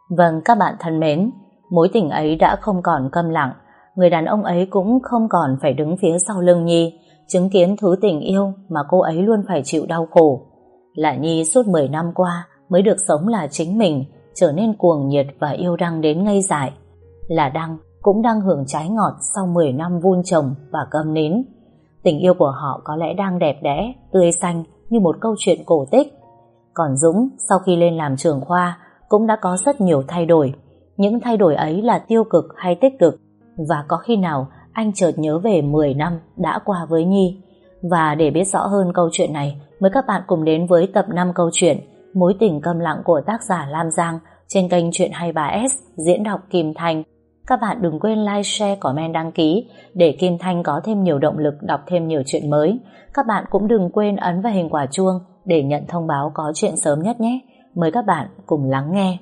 Vâng, các bạn thân mến, mối tình ấy đã không còn câm lặng, người đàn ông ấy cũng không còn phải đứng phía sau lưng Nhi, chứng kiến thứ tình yêu mà cô ấy luôn phải chịu đau khổ. Là Nhi suốt 10 năm qua mới được sống là chính mình, trở nên cuồng nhiệt và yêu Đăng đến ngây dại. Là Đăng cũng đang hưởng trái ngọt sau 10 năm vun trồng và câm nín. Tình yêu của họ có lẽ đang đẹp đẽ, tươi xanh như một câu chuyện cổ tích. Còn Dũng sau khi lên làm trưởng khoa cũng đã có rất nhiều thay đổi. Những thay đổi ấy là tiêu cực hay tích cực, và có khi nào anh chợt nhớ về 10 năm đã qua với Nhi. Và để biết rõ hơn câu chuyện này, mời các bạn cùng đến với tập 5 câu chuyện Mối tình câm lặng của tác giả Lam Giang trên kênh Chuyện 23S diễn đọc Kim Thanh. Các bạn đừng quên like, share, comment, đăng ký để Kim Thanh có thêm nhiều động lực đọc thêm nhiều chuyện mới. Các bạn cũng đừng quên ấn vào hình quả chuông để nhận thông báo có chuyện sớm nhất nhé. Mời các bạn cùng lắng nghe.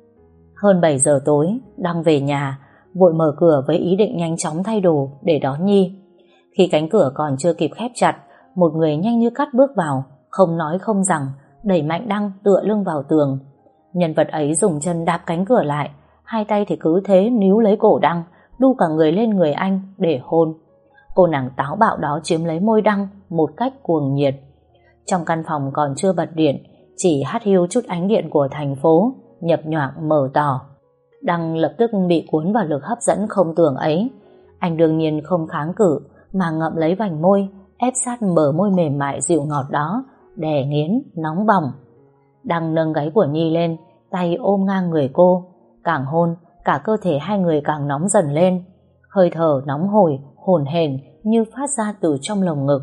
Hơn 7 giờ tối, Đăng về nhà, vội mở cửa với ý định nhanh chóng thay đồ để đón Nhi. Khi cánh cửa còn chưa kịp khép chặt, một người nhanh như cắt bước vào, không nói không rằng, đẩy mạnh Đăng tựa lưng vào tường. Nhân vật ấy dùng chân đạp cánh cửa lại, hai tay thì cứ thế níu lấy cổ Đăng, đu cả người lên người anh để hôn. Cô nàng táo bạo đó chiếm lấy môi Đăng một cách cuồng nhiệt. Trong căn phòng còn chưa bật điện, chỉ hắt hiu chút ánh điện của thành phố nhập nhoạng mờ tỏ. Đăng lập tức bị cuốn vào lực hấp dẫn không tưởng ấy. Anh đương nhiên không kháng cự, mà ngậm lấy vành môi, ép sát bờ môi mềm mại dịu ngọt đó, đè nghiến nóng bỏng. Đăng nâng gáy của Nhi lên, tay ôm ngang người cô, càng hôn cả cơ thể hai người càng nóng dần lên, hơi thở nóng hổi hổn hển như phát ra từ trong lồng ngực.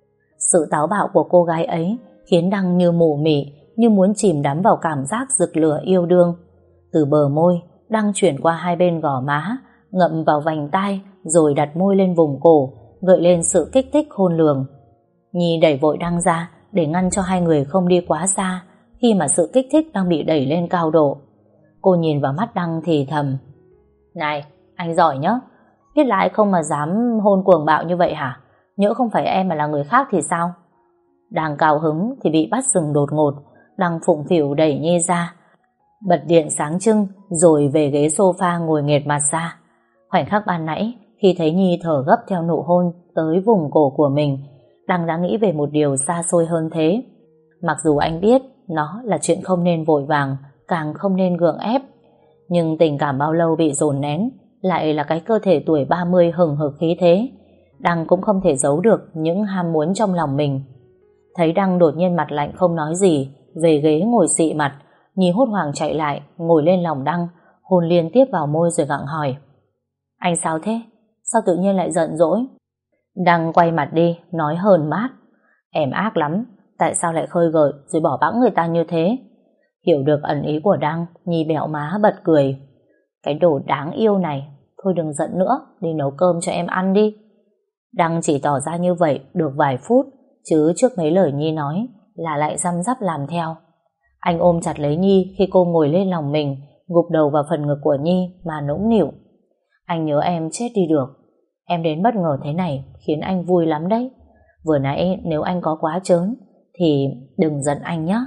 Sự táo bạo của cô gái ấy khiến Đăng như mù mị, như muốn chìm đắm vào cảm giác rực lửa yêu đương. Từ bờ môi, Đăng chuyển qua hai bên gò má, ngậm vào vành tai, rồi đặt môi lên vùng cổ, gợi lên sự kích thích khôn lường. Nhi đẩy vội Đăng ra để ngăn cho hai người không đi quá xa, khi mà sự kích thích đang bị đẩy lên cao độ. Cô nhìn vào mắt Đăng thì thầm: "Này, anh giỏi nhá, biết lại không mà dám hôn cuồng bạo như vậy hả? Nhỡ không phải em mà là người khác thì sao?" Đang cao hứng thì bị bắt dừng đột ngột. Đăng phụng phịu đẩy Nhi ra, bật điện sáng trưng, rồi về ghế sofa ngồi nghệt mặt ra. Khoảnh khắc ban nãy khi thấy Nhi thở gấp theo nụ hôn tới vùng cổ của mình, Đăng đã nghĩ về một điều xa xôi hơn thế. Mặc dù anh biết nó là chuyện không nên vội vàng, càng không nên gượng ép, nhưng tình cảm bao lâu bị dồn nén, lại là cái cơ thể tuổi 30 hừng hực khí thế. Đăng cũng không thể giấu được những ham muốn trong lòng mình. Thấy Đăng đột nhiên mặt lạnh không nói gì, về ghế ngồi xị mặt, Nhi hốt hoảng chạy lại, ngồi lên lòng Đăng, hôn liên tiếp vào môi rồi gặng hỏi: "Anh sao thế? Sao tự nhiên lại giận dỗi?" Đăng quay mặt đi, nói hờn mát: "Em ác lắm, tại sao lại khơi gợi rồi bỏ bẵng người ta như thế?" Hiểu được ẩn ý của Đăng, Nhi bẹo má bật cười: "Cái đồ đáng yêu này, thôi đừng giận nữa, đi nấu cơm cho em ăn đi." Đăng chỉ tỏ ra như vậy được vài phút, chứ trước mấy lời Nhi nói là lại răm rắp làm theo. Anh ôm chặt lấy Nhi khi cô ngồi lên lòng mình, gục đầu vào phần ngực của Nhi mà nũng nịu: "Anh nhớ em chết đi được. Em đến bất ngờ thế này khiến anh vui lắm đấy. Vừa nãy nếu anh có quá trớn thì đừng giận anh nhé."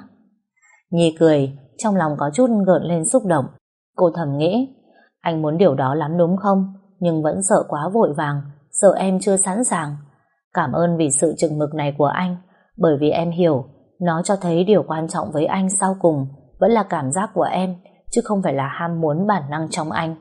Nhi cười, trong lòng có chút gợn lên xúc động. Cô thầm nghĩ: anh muốn điều đó lắm đúng không? Nhưng vẫn sợ quá vội vàng, sợ em chưa sẵn sàng. Cảm ơn vì sự chừng mực này của anh, bởi vì em hiểu nó cho thấy điều quan trọng với anh sau cùng vẫn là cảm giác của em, chứ không phải là ham muốn bản năng trong anh.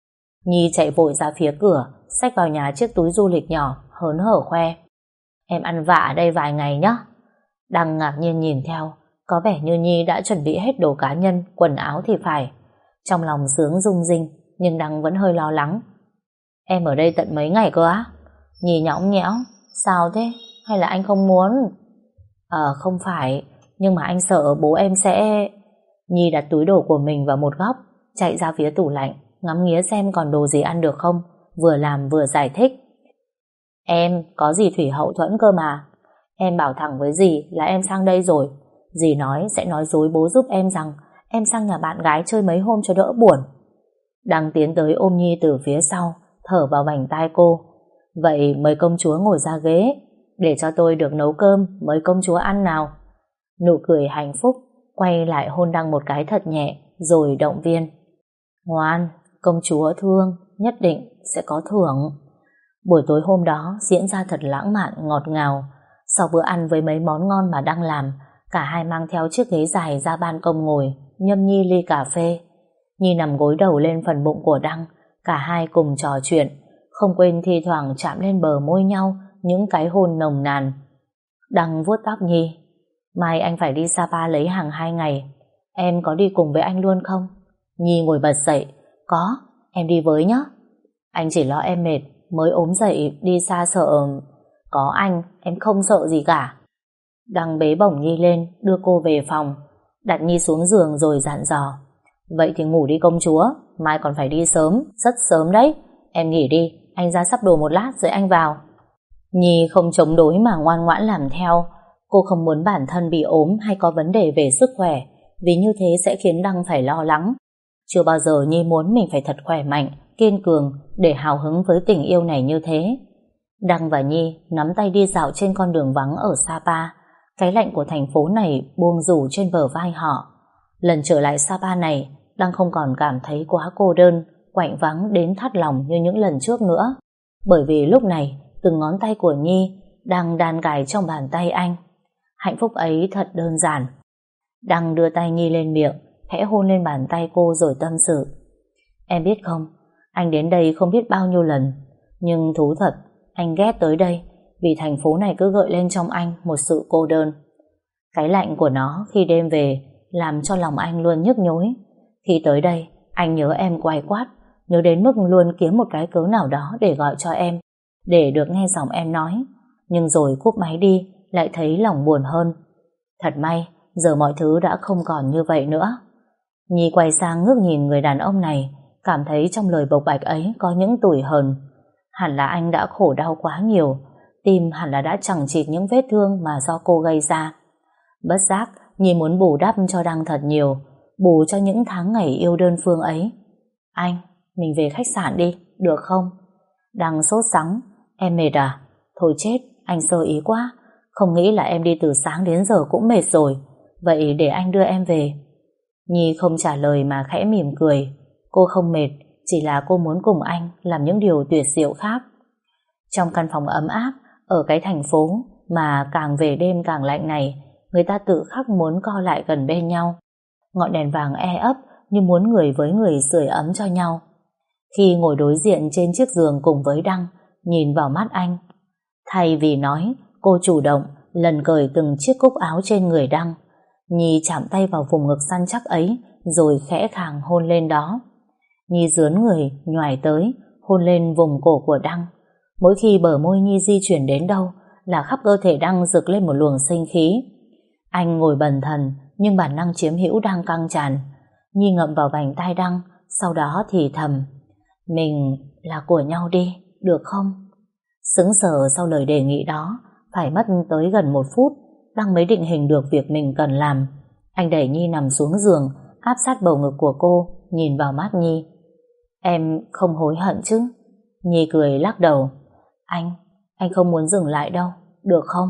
Nhi chạy vội ra phía cửa, xách vào nhà chiếc túi du lịch nhỏ, hớn hở khoe: "Em ăn vạ ở đây vài ngày nhé." Đăng ngạc nhiên nhìn theo, có vẻ như Nhi đã chuẩn bị hết đồ cá nhân, quần áo thì phải. Trong lòng sướng rung rinh, nhưng Đăng vẫn hơi lo lắng: "Em ở đây tận mấy ngày cơ á?" Nhi nhõng nhẽo: "Sao thế? Hay là anh không muốn?" Không phải, nhưng mà anh sợ bố em sẽ..." Nhi đặt túi đồ của mình vào một góc, chạy ra phía tủ lạnh, ngắm nghía xem còn đồ gì ăn được không, vừa làm vừa giải thích: "Em có dì Thủy hậu thuẫn cơ mà. Em bảo thẳng với dì là em sang đây rồi. Dì nói sẽ nói dối bố giúp em rằng em sang nhà bạn gái chơi mấy hôm cho đỡ buồn." Đang tiến tới ôm Nhi từ phía sau, thở vào vành tai cô: "Vậy mời công chúa ngồi ra ghế, để cho tôi được nấu cơm, mời công chúa ăn nào." Nụ cười hạnh phúc, quay lại hôn Đăng một cái thật nhẹ, rồi động viên: Ngoan, công chúa thương, nhất định sẽ có thưởng. Buổi tối hôm đó diễn ra thật lãng mạn, ngọt ngào. Sau bữa ăn với mấy món ngon mà Đăng làm, cả hai mang theo chiếc ghế dài ra ban công ngồi, nhâm nhi ly cà phê. Nhi nằm gối đầu lên phần bụng của Đăng, cả hai cùng trò chuyện, không quên thi thoảng chạm lên bờ môi nhau những cái hôn nồng nàn. Đăng vuốt tóc Nhi. Mai anh phải đi Sapa lấy hàng 2 ngày, em có đi cùng với anh luôn không? Nhi ngồi bật dậy. Có, em đi với nhé. Anh chỉ lo em mệt, mới ốm dậy đi xa sợ. Có anh, em không sợ gì cả. Đăng bế bổng Nhi lên, đưa cô về phòng, đặt Nhi xuống giường rồi dặn dò. Vậy thì ngủ đi công chúa, mai còn phải đi sớm, rất sớm đấy. Em nghỉ đi, anh ra sắp đồ một lát rồi anh vào. Nhi không chống đối mà ngoan ngoãn làm theo. Cô không muốn bản thân bị ốm hay có vấn đề về sức khỏe, vì như thế sẽ khiến Đăng phải lo lắng. Chưa bao giờ Nhi muốn mình phải thật khỏe mạnh, kiên cường để hào hứng với tình yêu này như thế. Đăng và Nhi nắm tay đi dạo trên con đường vắng ở Sapa. Cái lạnh của thành phố này buông rủ trên bờ vai họ. Lần trở lại Sapa này, Đăng không còn cảm thấy quá cô đơn, quạnh vắng đến thắt lòng như những lần trước nữa. Bởi vì lúc này, từng ngón tay của Nhi đang đan cài trong bàn tay anh. Hạnh phúc ấy thật đơn giản. Đăng đưa tay Nhi lên miệng, khẽ hôn lên bàn tay cô rồi tâm sự. Em biết không, anh đến đây không biết bao nhiêu lần, nhưng thú thật, anh ghét tới đây vì thành phố này cứ gợi lên trong anh một sự cô đơn. Cái lạnh của nó khi đêm về làm cho lòng anh luôn nhức nhối. Khi tới đây, anh nhớ em quay quát, nhớ đến mức luôn kiếm một cái cớ nào đó để gọi cho em, để được nghe giọng em nói. Nhưng rồi cúp máy đi, lại thấy lòng buồn hơn. Thật may, giờ mọi thứ đã không còn như vậy nữa. Nhi quay sang ngước nhìn người đàn ông này, cảm thấy trong lời bộc bạch ấy có những tủi hờn. Hẳn là anh đã khổ đau quá nhiều, tim hẳn là đã chằng chịt những vết thương mà do cô gây ra. Bất giác, Nhi muốn bù đắp cho Đăng thật nhiều, bù cho những tháng ngày yêu đơn phương ấy. Anh, mình về khách sạn đi, được không? Đăng sốt sắng. Em mệt à? Thôi chết, anh sơ ý quá. Không nghĩ là em đi từ sáng đến giờ cũng mệt rồi. Vậy để anh đưa em về. Nhi không trả lời mà khẽ mỉm cười. Cô không mệt, chỉ là cô muốn cùng anh làm những điều tuyệt diệu khác. Trong căn phòng ấm áp, ở cái thành phố mà càng về đêm càng lạnh này, người ta tự khắc muốn co lại gần bên nhau. Ngọn đèn vàng e ấp như muốn người với người sưởi ấm cho nhau. Khi ngồi đối diện trên chiếc giường cùng với Đăng, nhìn vào mắt anh, thay vì nói, cô chủ động lần cởi từng chiếc cúc áo trên người Đăng. Nhi chạm tay vào vùng ngực săn chắc ấy, rồi khẽ khàng hôn lên đó. Nhi dướn người nhoài tới, hôn lên vùng cổ của Đăng. Mỗi khi bờ môi Nhi di chuyển đến đâu là khắp cơ thể Đăng rực lên một luồng sinh khí. Anh ngồi bần thần, nhưng bản năng chiếm hữu đang căng tràn. Nhi ngậm vào vành tai Đăng, sau đó thì thầm, mình là của nhau đi, được không? Sững sờ sau lời đề nghị đó, phải mất tới gần 1 phút, Đăng mới định hình được việc mình cần làm. Anh đẩy Nhi nằm xuống giường, áp sát bầu ngực của cô, nhìn vào mắt Nhi. Em không hối hận chứ? Nhi cười lắc đầu. Anh không muốn dừng lại đâu, được không?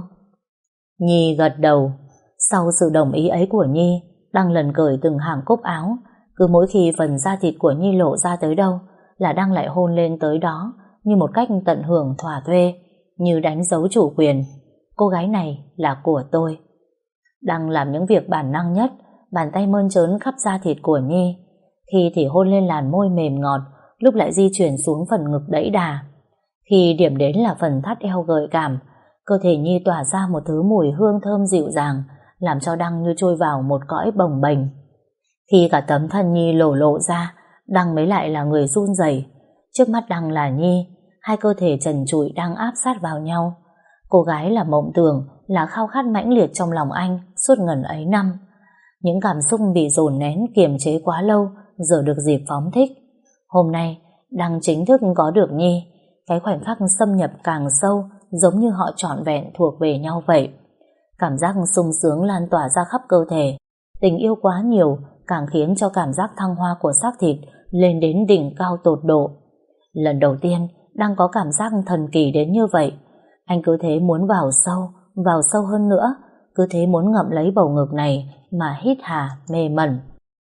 Nhi gật đầu. Sau sự đồng ý ấy của Nhi, Đăng lần cởi từng hàng cúc áo. Cứ mỗi khi phần da thịt của Nhi lộ ra tới đâu là Đăng lại hôn lên tới đó, như một cách tận hưởng thỏa thuê, như đánh dấu chủ quyền. Cô gái này là của tôi. Đăng làm những việc bản năng nhất, bàn tay mơn trớn khắp da thịt của Nhi. Khi thì hôn lên làn môi mềm ngọt, lúc lại di chuyển xuống phần ngực đẫy đà. Khi điểm đến là phần thắt eo gợi cảm, cơ thể Nhi tỏa ra một thứ mùi hương thơm dịu dàng, làm cho Đăng như trôi vào một cõi bồng bềnh. Khi cả tấm thân Nhi lộ ra, Đăng mới lại là người run rẩy. Trước mắt Đăng là Nhi, hai cơ thể trần trụi đang áp sát vào nhau. Cô gái là mộng tưởng, là khao khát mãnh liệt trong lòng anh suốt ngần ấy năm. Những cảm xúc bị dồn nén kiềm chế quá lâu giờ được dịp phóng thích. Hôm nay Đăng chính thức có được Nhi. Cái khoảnh khắc xâm nhập càng sâu, giống như họ trọn vẹn thuộc về nhau vậy. Cảm giác sung sướng lan tỏa ra khắp cơ thể. Tình yêu quá nhiều càng khiến cho cảm giác thăng hoa của xác thịt lên đến đỉnh cao tột độ. Lần đầu tiên Đăng có cảm giác thần kỳ đến như vậy. Anh cứ thế muốn vào sâu hơn nữa, cứ thế muốn ngậm lấy bầu ngực này mà hít hà mê mẩn.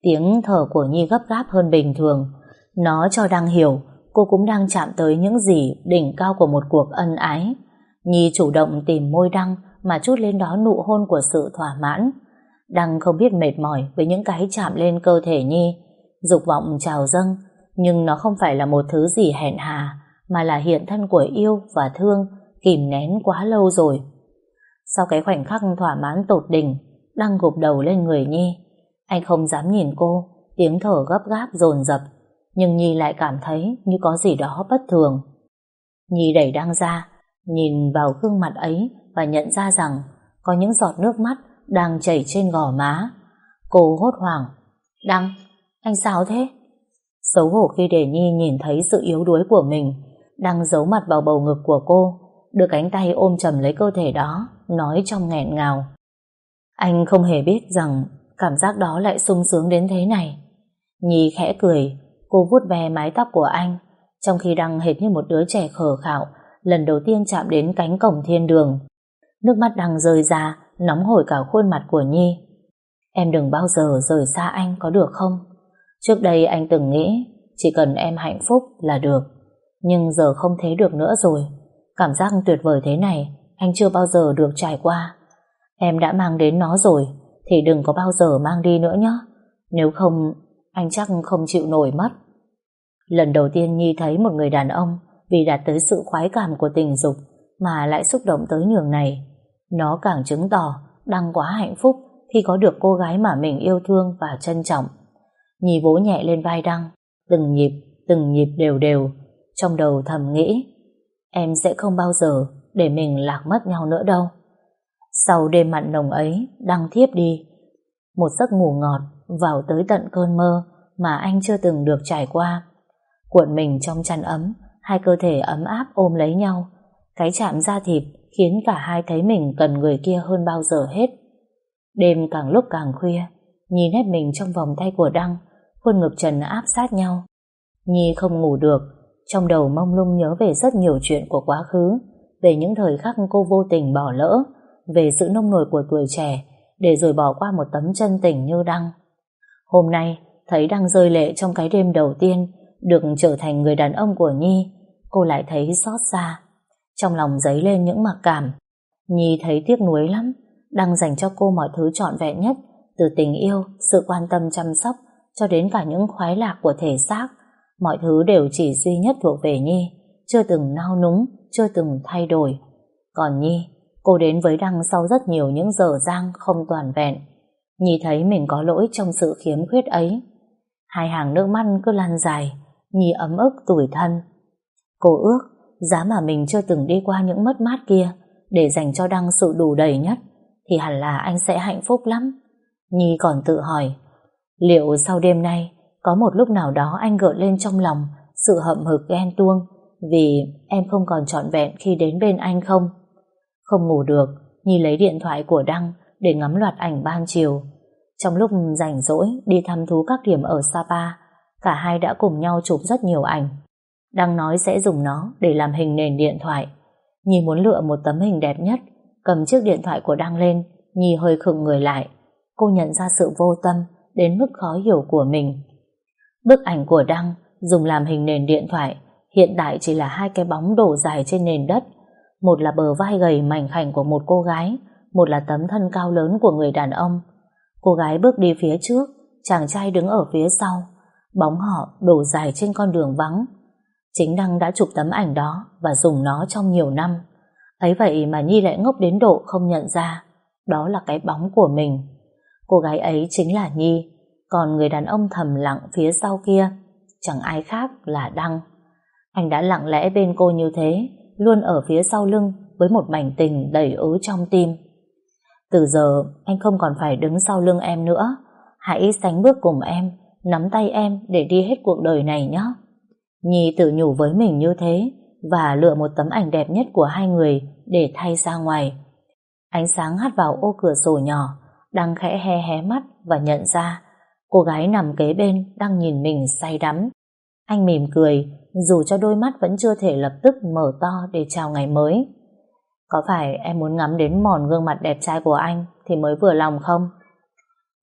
Tiếng thở của Nhi gấp gáp hơn bình thường. Nó cho Đăng hiểu cô cũng đang chạm tới những gì đỉnh cao của một cuộc ân ái. Nhi chủ động tìm môi Đăng mà trút lên đó nụ hôn của sự thỏa mãn. Đăng không biết mệt mỏi với những cái chạm lên cơ thể Nhi. Dục vọng trào dâng, nhưng nó không phải là một thứ gì hẹn hà, mà là hiện thân của yêu và thương kìm nén quá lâu rồi. Sau cái khoảnh khắc thỏa mãn tột đỉnh, Đăng gục đầu lên người Nhi. Anh không dám nhìn cô, tiếng thở gấp gáp dồn dập, nhưng Nhi lại cảm thấy như có gì đó bất thường. Nhi đẩy Đăng ra, nhìn vào gương mặt ấy và nhận ra rằng có những giọt nước mắt đang chảy trên gò má. Cô hốt hoảng: Đăng, anh sao thế? Xấu hổ khi để Nhi nhìn thấy sự yếu đuối của mình, Đăng giấu mặt vào bầu ngực của cô, đưa cánh tay ôm chầm lấy cơ thể đó, nói trong nghẹn ngào: Anh không hề biết rằng cảm giác đó lại sung sướng đến thế này. Nhi khẽ cười, cô vuốt ve mái tóc của anh, trong khi Đăng hệt như một đứa trẻ khờ khạo lần đầu tiên chạm đến cánh cổng thiên đường. Nước mắt Đăng rơi ra, nóng hổi cả khuôn mặt của Nhi. Em đừng bao giờ rời xa anh có được không? Trước đây anh từng nghĩ chỉ cần em hạnh phúc là được, nhưng giờ không thế được nữa rồi. Cảm giác tuyệt vời thế này anh chưa bao giờ được trải qua. Em đã mang đến nó rồi thì đừng có bao giờ mang đi nữa nhé. Nếu không, anh chắc không chịu nổi mất. Lần đầu tiên Nhi thấy một người đàn ông vì đạt tới sự khoái cảm của tình dục mà lại xúc động tới nhường này. Nó càng chứng tỏ Đăng quá hạnh phúc khi có được cô gái mà mình yêu thương và trân trọng. Nhi vỗ nhẹ lên vai Đăng, từng nhịp đều đều, trong đầu thầm nghĩ: em sẽ không bao giờ để mình lạc mất nhau nữa đâu. Sau đêm mặn nồng ấy, Đăng thiếp đi. Một giấc ngủ ngọt vào tới tận cơn mơ mà anh chưa từng được trải qua. Cuộn mình trong chăn ấm, hai cơ thể ấm áp ôm lấy nhau. Cái chạm da thịt khiến cả hai thấy mình cần người kia hơn bao giờ hết. Đêm càng lúc càng khuya, Nhi nép mình trong vòng tay của Đăng, khuôn ngực trần áp sát nhau. Nhi không ngủ được, trong đầu mông lung nhớ về rất nhiều chuyện của quá khứ, về những thời khắc cô vô tình bỏ lỡ, về sự nông nổi của tuổi trẻ, để rồi bỏ qua một tấm chân tình như Đăng. Hôm nay, thấy Đăng rơi lệ trong cái đêm đầu tiên được trở thành người đàn ông của Nhi, cô lại thấy xót xa. Trong lòng dấy lên những mặc cảm. Nhi thấy tiếc nuối lắm. Đăng dành cho cô mọi thứ trọn vẹn nhất, từ tình yêu, sự quan tâm chăm sóc, cho đến cả những khoái lạc của thể xác. Mọi thứ đều chỉ duy nhất thuộc về Nhi, chưa từng nao núng, chưa từng thay đổi. Còn Nhi, cô đến với Đăng sau rất nhiều những dở dang không toàn vẹn. Nhi thấy mình có lỗi trong sự khiếm khuyết ấy. Hai hàng nước mắt cứ lăn dài, Nhi ấm ức tủi thân. Cô ước giá mà mình chưa từng đi qua những mất mát kia để dành cho Đăng sự đủ đầy nhất, thì hẳn là anh sẽ hạnh phúc lắm. Nhi còn tự hỏi, liệu sau đêm nay có một lúc nào đó anh gợi lên trong lòng sự hậm hực ghen tuông vì em không còn trọn vẹn khi đến bên anh không? Không ngủ được, Nhi lấy điện thoại của Đăng để ngắm loạt ảnh ban chiều. Trong lúc rảnh rỗi đi thăm thú các điểm ở Sapa, cả hai đã cùng nhau chụp rất nhiều ảnh. Đăng nói sẽ dùng nó để làm hình nền điện thoại. Nhi muốn lựa một tấm hình đẹp nhất, cầm chiếc điện thoại của Đăng lên. Nhi hơi khựng người lại. Cô nhận ra sự vô tâm đến mức khó hiểu của mình. Bức ảnh của Đăng dùng làm hình nền điện thoại hiện tại chỉ là hai cái bóng đổ dài trên nền đất. Một là bờ vai gầy mảnh khảnh của một cô gái, một là tấm thân cao lớn của người đàn ông. Cô gái bước đi phía trước, chàng trai đứng ở phía sau. Bóng họ đổ dài trên con đường vắng. Chính Đăng đã chụp tấm ảnh đó và dùng nó trong nhiều năm. Ấy vậy mà Nhi lại ngốc đến độ không nhận ra đó là cái bóng của mình. Cô gái ấy chính là Nhi, còn người đàn ông thầm lặng phía sau kia chẳng ai khác là Đăng. Anh đã lặng lẽ bên cô như thế, luôn ở phía sau lưng với một mảnh tình đầy ứ trong tim. Từ giờ anh không còn phải đứng sau lưng em nữa. Hãy sánh bước cùng em, nắm tay em để đi hết cuộc đời này nhé. Nhi tự nhủ với mình như thế và lựa một tấm ảnh đẹp nhất của hai người để thay ra ngoài. Ánh sáng hắt vào ô cửa sổ nhỏ. Đăng khẽ hé hé mắt và nhận ra cô gái nằm kế bên đang nhìn mình say đắm. Anh mỉm cười, dù cho đôi mắt vẫn chưa thể lập tức mở to để chào ngày mới. Có phải em muốn ngắm đến mòn gương mặt đẹp trai của anh thì mới vừa lòng không?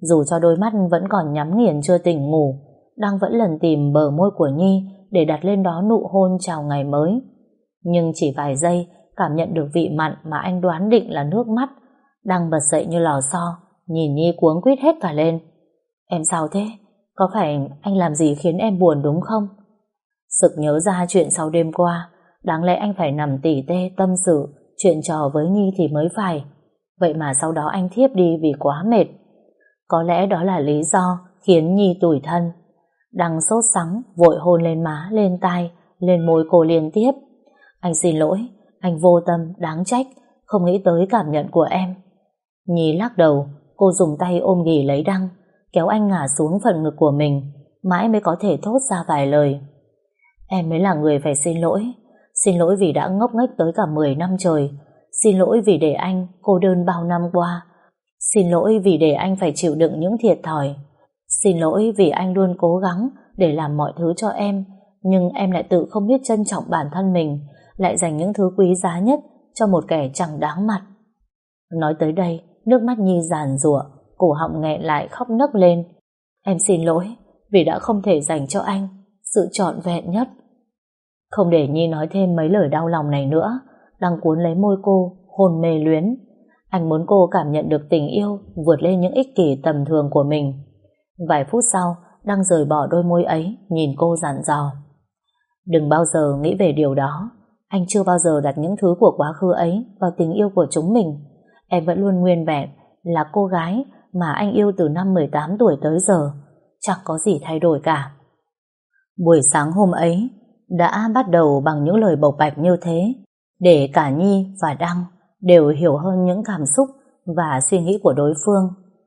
Dù cho đôi mắt vẫn còn nhắm nghiền chưa tỉnh ngủ, Đăng vẫn lần tìm bờ môi của Nhi để đặt lên đó nụ hôn chào ngày mới. Nhưng chỉ vài giây, cảm nhận được vị mặn mà anh đoán định là nước mắt, Đăng bật dậy như lò xo, nhìn Nhi cuống quýt hết cả lên. Em sao thế? Có phải anh làm gì khiến em buồn đúng không? Sực nhớ ra chuyện sau đêm qua, đáng lẽ anh phải nằm tỉ tê tâm sự chuyện trò với Nhi thì mới phải. Vậy mà sau đó anh thiếp đi vì quá mệt. Có lẽ đó là lý do khiến Nhi tủi thân. Đăng sốt sắng, vội hôn lên má, lên tai, lên môi cô liên tiếp. Anh xin lỗi, anh vô tâm, đáng trách, không nghĩ tới cảm nhận của em. Nhi lắc đầu, cô dùng tay ôm ghì lấy Đăng, kéo anh ngả xuống phần ngực của mình, mãi mới có thể thốt ra vài lời. Em mới là người phải xin lỗi vì đã ngốc nghếch tới cả 10 năm trời, xin lỗi vì để anh cô đơn bao năm qua, xin lỗi vì để anh phải chịu đựng những thiệt thòi, xin lỗi vì anh luôn cố gắng để làm mọi thứ cho em, nhưng em lại tự không biết trân trọng bản thân mình, lại dành những thứ quý giá nhất cho một kẻ chẳng đáng mặt. Nói tới đây, nước mắt Nhi giàn giụa, cổ họng nghẹn lại khóc nấc lên. Em xin lỗi vì đã không thể dành cho anh sự trọn vẹn nhất. Không để Nhi nói thêm mấy lời đau lòng này nữa, Đăng cuốn lấy môi cô, hôn mê luyến. Anh muốn cô cảm nhận được tình yêu vượt lên những ích kỷ tầm thường của mình. Vài phút sau, Đăng rời bỏ đôi môi ấy, nhìn cô dặn dò. Đừng bao giờ nghĩ về điều đó. Anh chưa bao giờ đặt những thứ của quá khứ ấy vào tình yêu của chúng mình. Em vẫn luôn nguyên vẹn, là cô gái mà anh yêu từ năm 18 tuổi tới giờ. Chẳng có gì thay đổi cả. Buổi sáng hôm ấy đã bắt đầu bằng những lời bộc bạch như thế, để cả Nhi và Đăng đều hiểu hơn những cảm xúc và suy nghĩ của đối phương.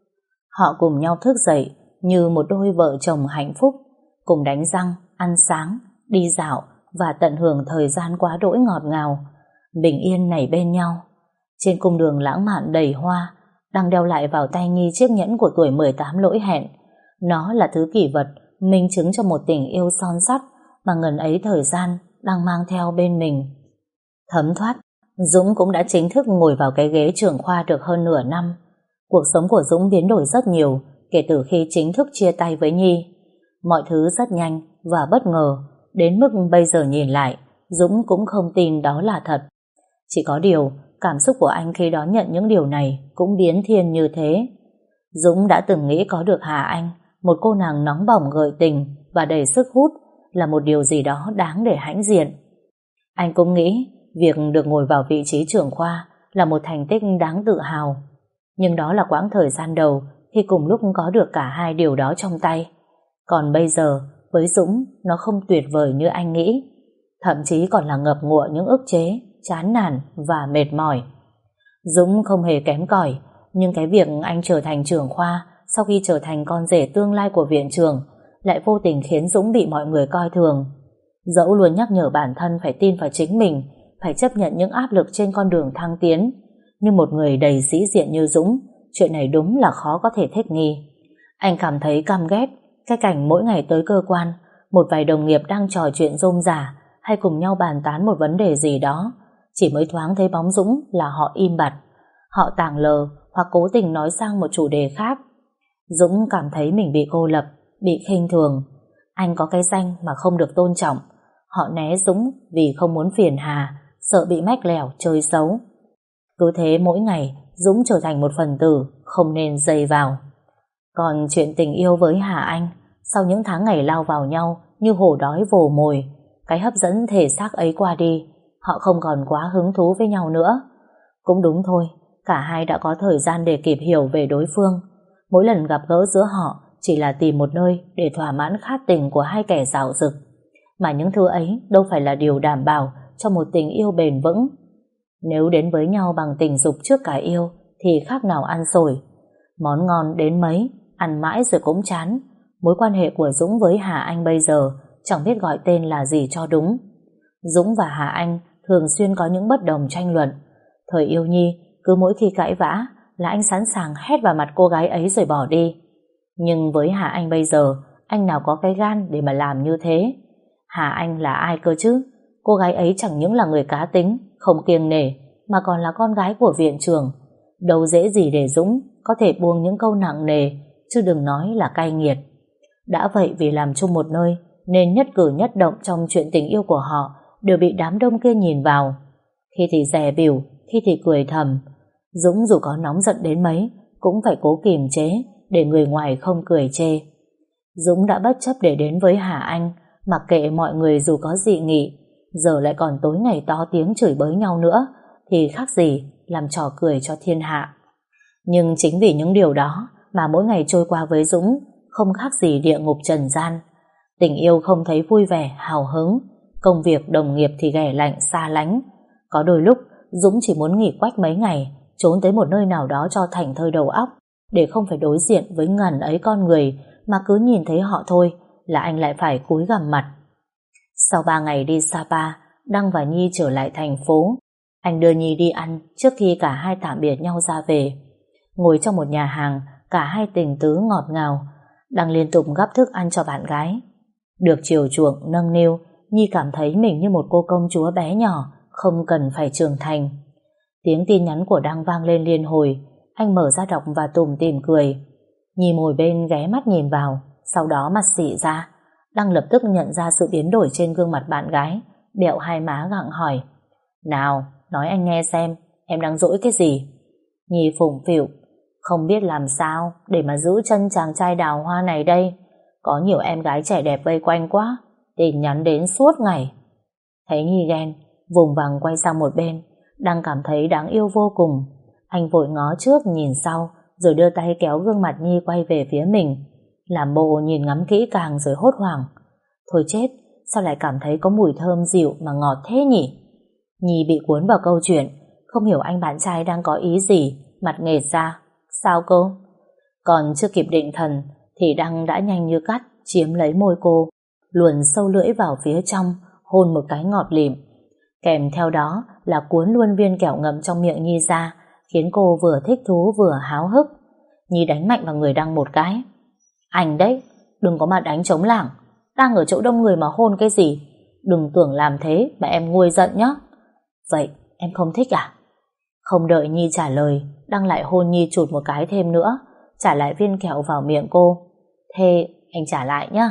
Họ cùng nhau thức dậy như một đôi vợ chồng hạnh phúc, cùng đánh răng, ăn sáng, đi dạo và tận hưởng thời gian quá đỗi ngọt ngào, bình yên nảy bên nhau. Trên cung đường lãng mạn đầy hoa, Đăng đeo lại vào tay Nhi chiếc nhẫn của tuổi 18 lỗi hẹn. Nó là thứ kỷ vật minh chứng cho một tình yêu son sắt mà ngần ấy thời gian đang mang theo bên mình. Thấm thoát, Dũng cũng đã chính thức ngồi vào cái ghế trưởng khoa được hơn nửa năm. Cuộc sống của Dũng biến đổi rất nhiều kể từ khi chính thức chia tay với Nhi. Mọi thứ rất nhanh và bất ngờ, đến mức bây giờ nhìn lại, Dũng cũng không tin đó là thật. Chỉ có điều, cảm xúc của anh khi đón nhận những điều này cũng biến thiên như thế. Dũng đã từng nghĩ có được Hà Anh, một cô nàng nóng bỏng gợi tình và đầy sức hút, là một điều gì đó đáng để hãnh diện. Anh cũng nghĩ việc được ngồi vào vị trí trưởng khoa là một thành tích đáng tự hào. Nhưng đó là quãng thời gian đầu khi cùng lúc có được cả hai điều đó trong tay. Còn bây giờ, với Dũng, nó không tuyệt vời như anh nghĩ. Thậm chí còn là ngập ngụa những ức chế, chán nản và mệt mỏi. Dũng không hề kém cỏi, nhưng cái việc anh trở thành trưởng khoa sau khi trở thành con rể tương lai của viện trưởng lại vô tình khiến Dũng bị mọi người coi thường. Dẫu luôn nhắc nhở bản thân phải tin vào chính mình, phải chấp nhận những áp lực trên con đường thăng tiến, nhưng một người đầy sĩ diện như Dũng, chuyện này đúng là khó có thể thích nghi. Anh cảm thấy căm ghét cái cảnh mỗi ngày tới cơ quan, một vài đồng nghiệp đang trò chuyện rôm rả hay cùng nhau bàn tán một vấn đề gì đó, chỉ mới thoáng thấy bóng Dũng là họ im bặt, họ tàng lờ hoặc cố tình nói sang một chủ đề khác. Dũng cảm thấy mình bị cô lập, bị khinh thường. Anh có cái danh mà không được tôn trọng. Họ né Dũng vì không muốn phiền Hà, sợ bị mách lẻo chơi xấu. Cứ thế mỗi ngày Dũng trở thành một phần tử không nên dây vào. Còn chuyện tình yêu với Hà Anh, sau những tháng ngày lao vào nhau như hổ đói vồ mồi, cái hấp dẫn thể xác ấy qua đi, họ không còn quá hứng thú với nhau nữa. Cũng đúng thôi, cả hai đã có thời gian để kịp hiểu về đối phương. Mỗi lần gặp gỡ giữa họ chỉ là tìm một nơi để thỏa mãn khát tình của hai kẻ dạo dực, mà những thứ ấy đâu phải là điều đảm bảo cho một tình yêu bền vững. Nếu đến với nhau bằng tình dục trước cả yêu thì khác nào ăn xổi. Món ngon đến mấy, ăn mãi rồi cũng chán. Mối quan hệ của Dũng với Hà Anh bây giờ chẳng biết gọi tên là gì cho đúng. Dũng và Hà Anh thường xuyên có những bất đồng tranh luận. Thời yêu Nhi, cứ mỗi khi cãi vã là anh sẵn sàng hét vào mặt cô gái ấy rồi bỏ đi. Nhưng với Hà Anh bây giờ, anh nào có cái gan để mà làm như thế. Hà Anh là ai cơ chứ? Cô gái ấy chẳng những là người cá tính, không kiêng nể, mà còn là con gái của viện trưởng. Đâu dễ gì để Dũng có thể buông những câu nặng nề, chứ đừng nói là cay nghiệt. Đã vậy vì làm chung một nơi nên nhất cử nhất động trong chuyện tình yêu của họ đều bị đám đông kia nhìn vào. Khi thì dè bỉu, khi thì cười thầm. Dũng dù có nóng giận đến mấy cũng phải cố kìm chế để người ngoài không cười chê. Dũng đã bất chấp để đến với Hà Anh, mặc kệ mọi người dù có dị nghị, giờ lại còn tối ngày to tiếng chửi bới nhau nữa thì khác gì làm trò cười cho thiên hạ. Nhưng chính vì những điều đó mà mỗi ngày trôi qua với Dũng không khác gì địa ngục trần gian. Tình yêu không thấy vui vẻ, hào hứng, công việc đồng nghiệp thì ghẻ lạnh, xa lánh. Có đôi lúc Dũng chỉ muốn nghỉ quách mấy ngày, trốn tới một nơi nào đó cho thảnh thơi đầu óc, để không phải đối diện với ngần ấy con người mà cứ nhìn thấy họ thôi là anh lại phải cúi gằm mặt. Sau 3 ngày đi Sapa, Đăng và Nhi trở lại thành phố. Anh đưa Nhi đi ăn trước khi cả hai tạm biệt nhau ra về. Ngồi trong một nhà hàng, cả hai tình tứ ngọt ngào. Đăng liên tục gắp thức ăn cho bạn gái. Được chiều chuộng, nâng niu, Nhi cảm thấy mình như một cô công chúa bé nhỏ, không cần phải trưởng thành. Tiếng tin nhắn của Đăng vang lên liên hồi. Anh mở ra đọc và tủm tỉm cười. Nhi ngồi bên ghé mắt nhìn vào, sau đó mặt xị ra. Đăng lập tức nhận ra sự biến đổi trên gương mặt bạn gái, bẹo hai má gặng hỏi: "Nào, nói anh nghe xem, em đang dỗi cái gì?" Nhi phụng phịu: "Không biết làm sao để mà giữ chân chàng trai đào hoa này đây. Có nhiều em gái trẻ đẹp vây quanh quá, tin nhắn đến suốt ngày." Thấy Nhi ghen, vùng vằng quay sang một bên. Đang cảm thấy đáng yêu vô cùng. Anh vội ngó trước nhìn sau, rồi đưa tay kéo gương mặt Nhi quay về phía mình, làm bộ nhìn ngắm kỹ càng rồi hốt hoảng: "Thôi chết, sao lại cảm thấy có mùi thơm dịu mà ngọt thế nhỉ?" Nhi bị cuốn vào câu chuyện, không hiểu anh bạn trai đang có ý gì, mặt nghệt ra: "Sao cô?" Còn chưa kịp định thần thì Đăng đã nhanh như cắt chiếm lấy môi cô, luồn sâu lưỡi vào phía trong, hôn một cái ngọt lịm. Kèm theo đó là cuốn luôn viên kẹo ngậm trong miệng Nhi ra, khiến cô vừa thích thú vừa háo hức. Nhi đánh mạnh vào người Đăng một cái: "Anh đấy, đừng có mà đánh trống lảng. Đang ở chỗ đông người mà hôn cái gì? Đừng tưởng làm thế mà em nguôi giận nhé." "Vậy em không thích à?" Không đợi Nhi trả lời, Đăng lại hôn Nhi chụt một cái thêm nữa, trả lại viên kẹo vào miệng cô. "Thế anh trả lại nhá."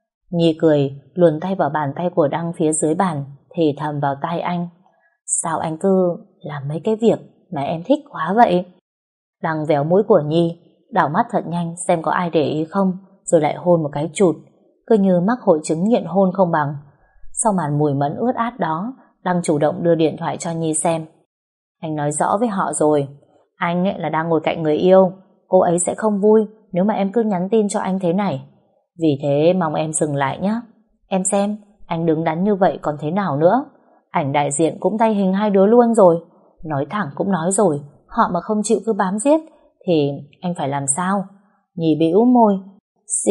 Nhi cười, luồn tay vào bàn tay của Đăng phía dưới bàn, thì thầm vào tai anh: "Sao anh cứ làm mấy cái việc mà em thích quá vậy?" Đăng véo mũi của Nhi, đảo mắt thật nhanh xem có ai để ý không, rồi lại hôn một cái chụt, cứ như mắc hội chứng nghiện hôn không bằng. Sau màn mùi mẫn ướt át đó, Đăng chủ động đưa điện thoại cho Nhi xem. "Anh nói rõ với họ rồi, anh ấy là đang ngồi cạnh người yêu, cô ấy sẽ không vui nếu mà em cứ nhắn tin cho anh thế này. Vì thế mong em dừng lại nhé. Em xem, anh đứng đắn như vậy còn thế nào nữa. Ảnh đại diện cũng tay hình hai đứa luôn rồi. Nói thẳng cũng nói rồi, họ mà không chịu cứ bám giết thì anh phải làm sao?" Nhi bĩu môi: "Gì?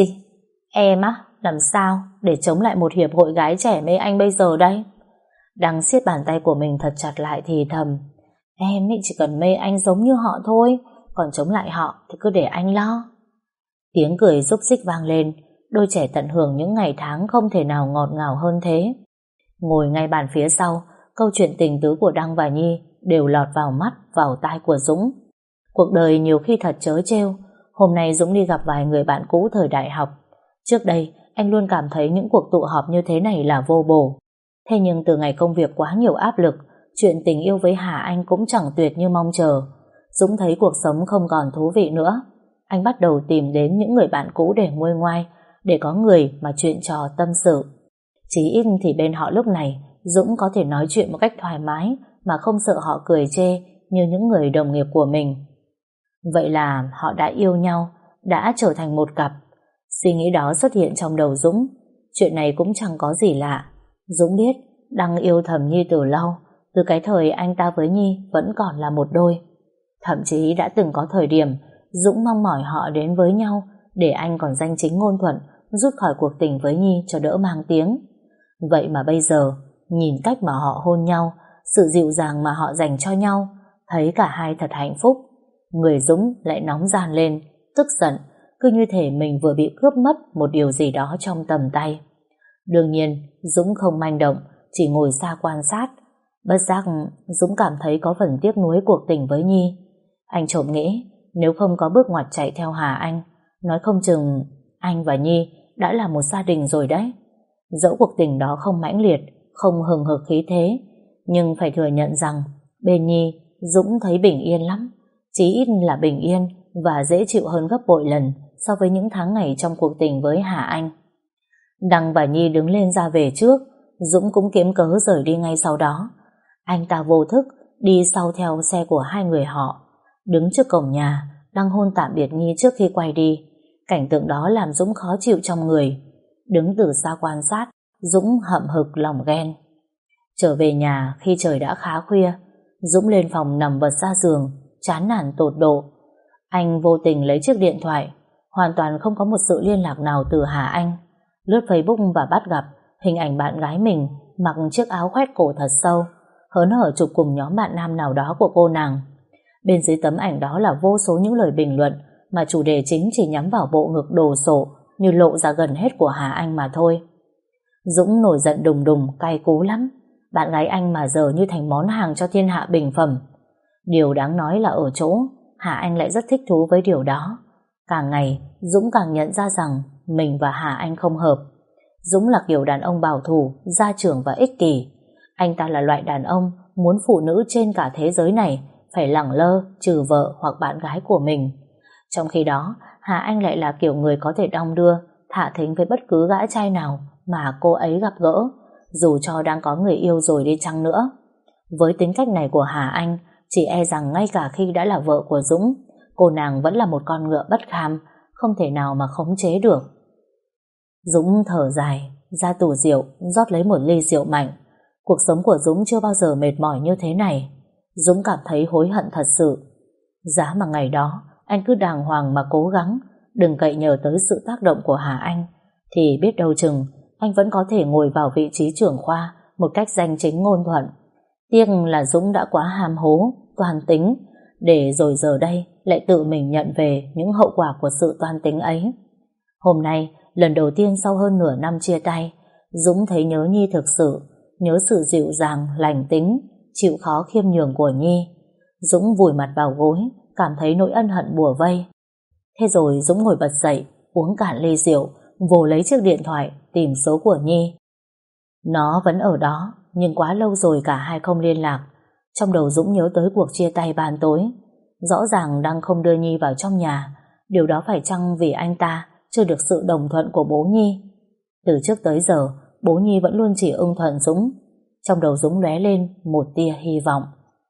Em á, làm sao để chống lại một hiệp hội gái trẻ mê anh bây giờ đây?" Đang siết bàn tay của mình thật chặt lại thì thầm: "Em ấy chỉ cần mê anh giống như họ thôi, còn chống lại họ thì cứ để anh lo." Tiếng cười rúc rích vang lên. Đôi trẻ tận hưởng những ngày tháng không thể nào ngọt ngào hơn thế. Ngồi ngay bàn phía sau, câu chuyện tình tứ của Đăng và Nhi đều lọt vào mắt, vào tai của Dũng. Cuộc đời nhiều khi thật trớ trêu. Hôm nay Dũng đi gặp vài người bạn cũ thời đại học. Trước đây anh luôn cảm thấy những cuộc tụ họp như thế này là vô bổ. Thế nhưng từ ngày công việc quá nhiều áp lực, chuyện tình yêu với Hà Anh cũng chẳng tuyệt như mong chờ. Dũng thấy cuộc sống không còn thú vị nữa. Anh bắt đầu tìm đến những người bạn cũ để nguôi ngoai, để có người mà chuyện trò tâm sự. Chí ít thì bên họ lúc này Dũng có thể nói chuyện một cách thoải mái mà không sợ họ cười chê như những người đồng nghiệp của mình. Vậy là họ đã yêu nhau, đã trở thành một cặp. Suy nghĩ đó xuất hiện trong đầu Dũng. Chuyện này cũng chẳng có gì lạ. Dũng biết Đăng yêu thầm Nhi từ lâu, từ cái thời anh ta với Nhi vẫn còn là một đôi. Thậm chí đã từng có thời điểm Dũng mong mỏi họ đến với nhau để anh còn danh chính ngôn thuận rút khỏi cuộc tình với Nhi cho đỡ mang tiếng. Vậy mà bây giờ nhìn cách mà họ hôn nhau, sự dịu dàng mà họ dành cho nhau, thấy cả hai thật hạnh phúc. Người Dũng lại nóng ran lên, tức giận, cứ như thể mình vừa bị cướp mất một điều gì đó trong tầm tay. Đương nhiên Dũng không manh động, chỉ ngồi xa quan sát. Bất giác Dũng cảm thấy có phần tiếc nuối cuộc tình với Nhi. Anh trộm nghĩ nếu không có bước ngoặt chạy theo Hà Anh, Nói không chừng anh và Nhi đã là một gia đình rồi đấy. Dẫu cuộc tình đó không mãnh liệt, không hừng hực khí thế, nhưng phải thừa nhận rằng bên Nhi, Dũng thấy bình yên lắm. Chí ít là bình yên và dễ chịu hơn gấp bội lần so với những tháng ngày trong cuộc tình với Hà Anh. Đăng và Nhi đứng lên ra về trước, Dũng cũng kiếm cớ rời đi ngay sau đó. Anh ta vô thức đi sau theo xe của hai người họ. Đứng trước cổng nhà, Đăng hôn tạm biệt Nhi trước khi quay đi. Cảnh tượng đó làm Dũng khó chịu trong người. Đứng từ xa quan sát, Dũng hậm hực lòng ghen. Trở về nhà khi trời đã khá khuya, Dũng lên phòng nằm vật ra giường, chán nản tột độ. Anh vô tình lấy chiếc điện thoại, hoàn toàn không có một sự liên lạc nào từ Hà Anh. Lướt Facebook và bắt gặp hình ảnh bạn gái mình mặc chiếc áo khoét cổ thật sâu, hớn hở chụp cùng nhóm bạn nam nào đó của cô nàng. Bên dưới tấm ảnh đó là vô số những lời bình luận mà chủ đề chính chỉ nhắm vào bộ ngực đồ sộ như lộ ra gần hết của Hà Anh mà thôi. Dũng nổi giận đùng đùng, cay cú lắm. Bạn gái anh mà giờ như thành món hàng cho thiên hạ bình phẩm. Điều đáng nói là ở chỗ Hà Anh lại rất thích thú với điều đó. Càng ngày Dũng càng nhận ra rằng mình và Hà Anh không hợp. Dũng là kiểu đàn ông bảo thủ, gia trưởng và ích kỷ. Anh ta là loại đàn ông muốn phụ nữ trên cả thế giới này phải lẳng lơ, trừ vợ hoặc bạn gái của mình. Trong khi đó, Hà Anh lại là kiểu người có thể đong đưa, thả thính với bất cứ gã trai nào mà cô ấy gặp gỡ, dù cho đang có người yêu rồi đi chăng nữa. Với tính cách này của Hà Anh, chỉ e rằng ngay cả khi đã là vợ của Dũng, cô nàng vẫn là một con ngựa bất kham, không thể nào mà khống chế được. Dũng thở dài, ra tủ rượu, rót lấy một ly rượu mạnh. Cuộc sống của Dũng chưa bao giờ mệt mỏi như thế này. Dũng cảm thấy hối hận thật sự. Giá mà ngày đó anh cứ đàng hoàng mà cố gắng, đừng cậy nhờ tới sự tác động của Hà Anh, thì biết đâu chừng anh vẫn có thể ngồi vào vị trí trưởng khoa một cách danh chính ngôn thuận. Tiếc là Dũng đã quá ham hố, toan tính, để rồi giờ đây lại tự mình nhận về những hậu quả của sự toan tính ấy. Hôm nay, lần đầu tiên sau hơn nửa năm chia tay, Dũng thấy nhớ Nhi thực sự, nhớ sự dịu dàng, lành tính, chịu khó khiêm nhường của Nhi. Dũng vùi mặt vào gối, cảm thấy nỗi ân hận bủa vây. Thế rồi Dũng ngồi bật dậy, uống cạn ly rượu, vồ lấy chiếc điện thoại, tìm số của Nhi. Nó vẫn ở đó, nhưng quá lâu rồi cả hai không liên lạc. Trong đầu Dũng nhớ tới cuộc chia tay ban tối. Rõ ràng Đăng không đưa Nhi vào trong nhà. Điều đó phải chăng vì anh ta chưa được sự đồng thuận của bố Nhi? Từ trước tới giờ, bố Nhi vẫn luôn chỉ ưng thuận Dũng. Trong đầu Dũng lóe lên một tia hy vọng.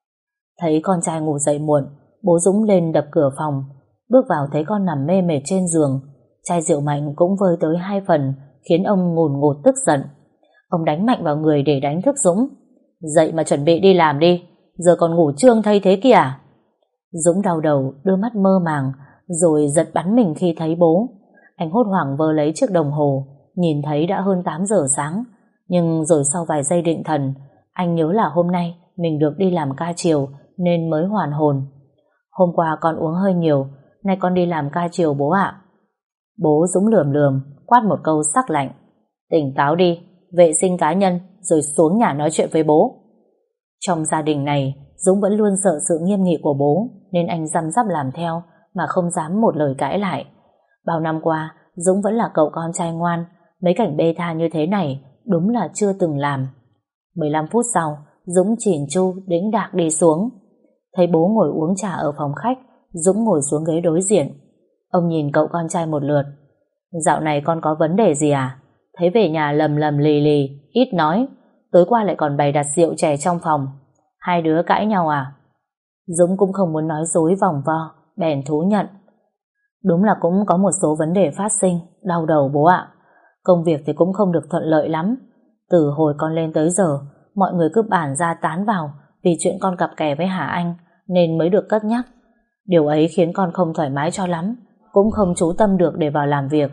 Thấy con trai ngủ dậy muộn, bố Dũng lên đập cửa phòng. Bước vào thấy con nằm mê mệt trên giường. Chai rượu mạnh cũng vơi tới 2 phần, khiến ông ngùn ngụt tức giận. Ông đánh mạnh vào người để đánh thức Dũng. Dậy mà chuẩn bị đi làm đi, giờ còn ngủ trương thay thế kìa. Dũng đau đầu, đôi mắt mơ màng, rồi giật bắn mình khi thấy bố. Anh hốt hoảng vơ lấy chiếc đồng hồ, nhìn thấy đã hơn 8 giờ sáng. Nhưng rồi sau vài giây định thần, anh nhớ là hôm nay mình được đi làm ca chiều nên mới hoàn hồn. Hôm qua con uống hơi nhiều, nay con đi làm ca chiều bố ạ. Bố Dũng lườm lườm, quát một câu sắc lạnh. Tỉnh táo đi, vệ sinh cá nhân, rồi xuống nhà nói chuyện với bố. Trong gia đình này, Dũng vẫn luôn sợ sự nghiêm nghị của bố, nên anh răm rắp làm theo mà không dám một lời cãi lại. Bao năm qua, Dũng vẫn là cậu con trai ngoan, mấy cảnh bê tha như thế này đúng là chưa từng làm. 15 phút sau, Dũng chỉn chu đĩnh đạc đi xuống. Thấy bố ngồi uống trà ở phòng khách, Dũng ngồi xuống ghế đối diện. Ông nhìn cậu con trai một lượt. Dạo này con có vấn đề gì à? Thấy về nhà lầm lầm lì lì, ít nói, tối qua lại còn bày đặt rượu chè trong phòng. Hai đứa cãi nhau à? Dũng cũng không muốn nói dối vòng vo, bèn thú nhận. Đúng là cũng có một số vấn đề phát sinh, đau đầu bố ạ. Công việc thì cũng không được thuận lợi lắm. Từ hồi con lên tới giờ, mọi người cứ bàn ra tán vào vì chuyện con cặp kè với Hà Anh nên mới được cất nhắc. Điều ấy khiến con không thoải mái cho lắm, cũng không chú tâm được để vào làm việc.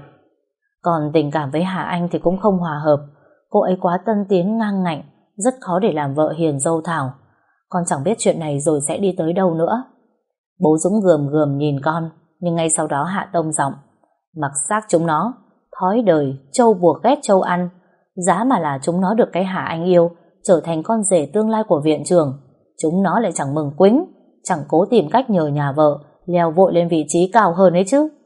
Còn tình cảm với Hà Anh thì cũng không hòa hợp. Cô ấy quá tân tiến ngang ngạnh, rất khó để làm vợ hiền dâu thảo. Con chẳng biết chuyện này rồi sẽ đi tới đâu nữa. Bố Dũng gườm gườm nhìn con, nhưng ngay sau đó hạ tông giọng. Mặc xác chúng nó, thói đời, trâu buộc ghét trâu ăn. Giá mà là chúng nó được cái Hà Anh yêu, trở thành con rể tương lai của viện trưởng, chúng nó lại chẳng mừng quính, chẳng cố tìm cách nhờ nhà vợ leo vội lên vị trí cao hơn ấy chứ.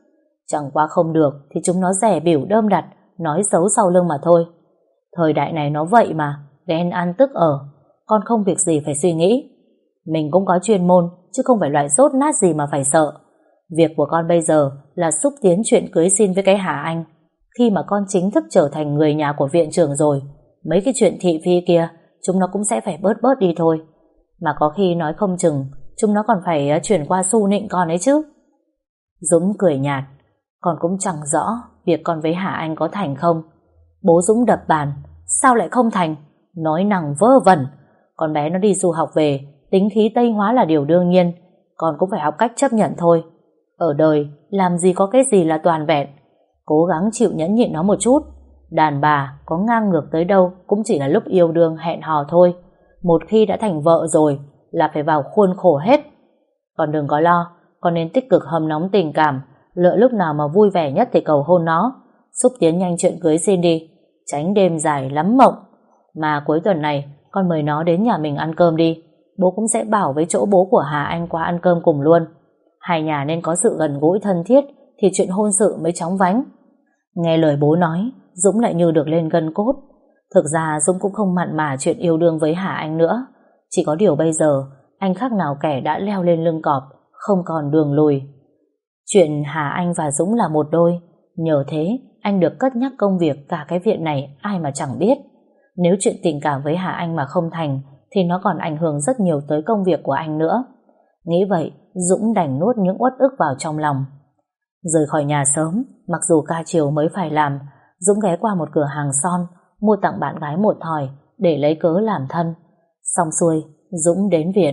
Chẳng qua không được thì chúng nó dè bỉu đơm đặt, nói xấu sau lưng mà thôi. Thời đại này nó vậy mà, ghen ăn tức ở, con không việc gì phải suy nghĩ. Mình cũng có chuyên môn, chứ không phải loại dốt nát gì mà phải sợ. Việc của con bây giờ là xúc tiến chuyện cưới xin với cái Hà Anh. Khi mà con chính thức trở thành người nhà của viện trưởng rồi, mấy cái chuyện thị phi kia chúng nó cũng sẽ phải bớt bớt đi thôi. Mà có khi nói không chừng chúng nó còn phải chuyển qua xu nịnh con ấy chứ. Dũng cười nhạt. Con cũng chẳng rõ việc con với Hà Anh có thành không. Bố Dũng đập bàn. Sao lại không thành? Nói năng vớ vẩn. Con bé nó đi du học về, tính khí Tây hóa là điều đương nhiên. Con cũng phải học cách chấp nhận thôi. Ở đời làm gì có cái gì là toàn vẹn. Cố gắng chịu nhẫn nhịn nó một chút. Đàn bà có ngang ngược tới đâu cũng chỉ là lúc yêu đương hẹn hò thôi. Một khi đã thành vợ rồi là phải vào khuôn khổ hết. Con đừng có lo, con nên tích cực hâm nóng tình cảm, lựa lúc nào mà vui vẻ nhất thì cầu hôn nó, xúc tiến nhanh chuyện cưới xin đi, tránh đêm dài lắm mộng. Mà cuối tuần này con mời nó đến nhà mình ăn cơm đi, bố cũng sẽ bảo với chỗ bố của Hà Anh qua ăn cơm cùng luôn. Hai nhà nên có sự gần gũi thân thiết thì chuyện hôn sự mới chóng vánh. Nghe lời bố nói, Dũng lại như được lên gân cốt. Thực ra Dũng cũng không mặn mà chuyện yêu đương với Hà Anh nữa. Chỉ có điều bây giờ anh khác nào kẻ đã leo lên lưng cọp, không còn đường lùi. Chuyện Hà Anh và Dũng là một đôi, nhờ thế anh được cất nhắc công việc cả cái viện này ai mà chẳng biết. Nếu chuyện tình cảm với Hà Anh mà không thành thì nó còn ảnh hưởng rất nhiều tới công việc của anh nữa. Nghĩ vậy, Dũng đành nuốt những uất ức vào trong lòng. Rời khỏi nhà sớm, mặc dù ca chiều mới phải làm, Dũng ghé qua một cửa hàng son, mua tặng bạn gái một thỏi để lấy cớ làm thân. Xong xuôi, Dũng đến viện.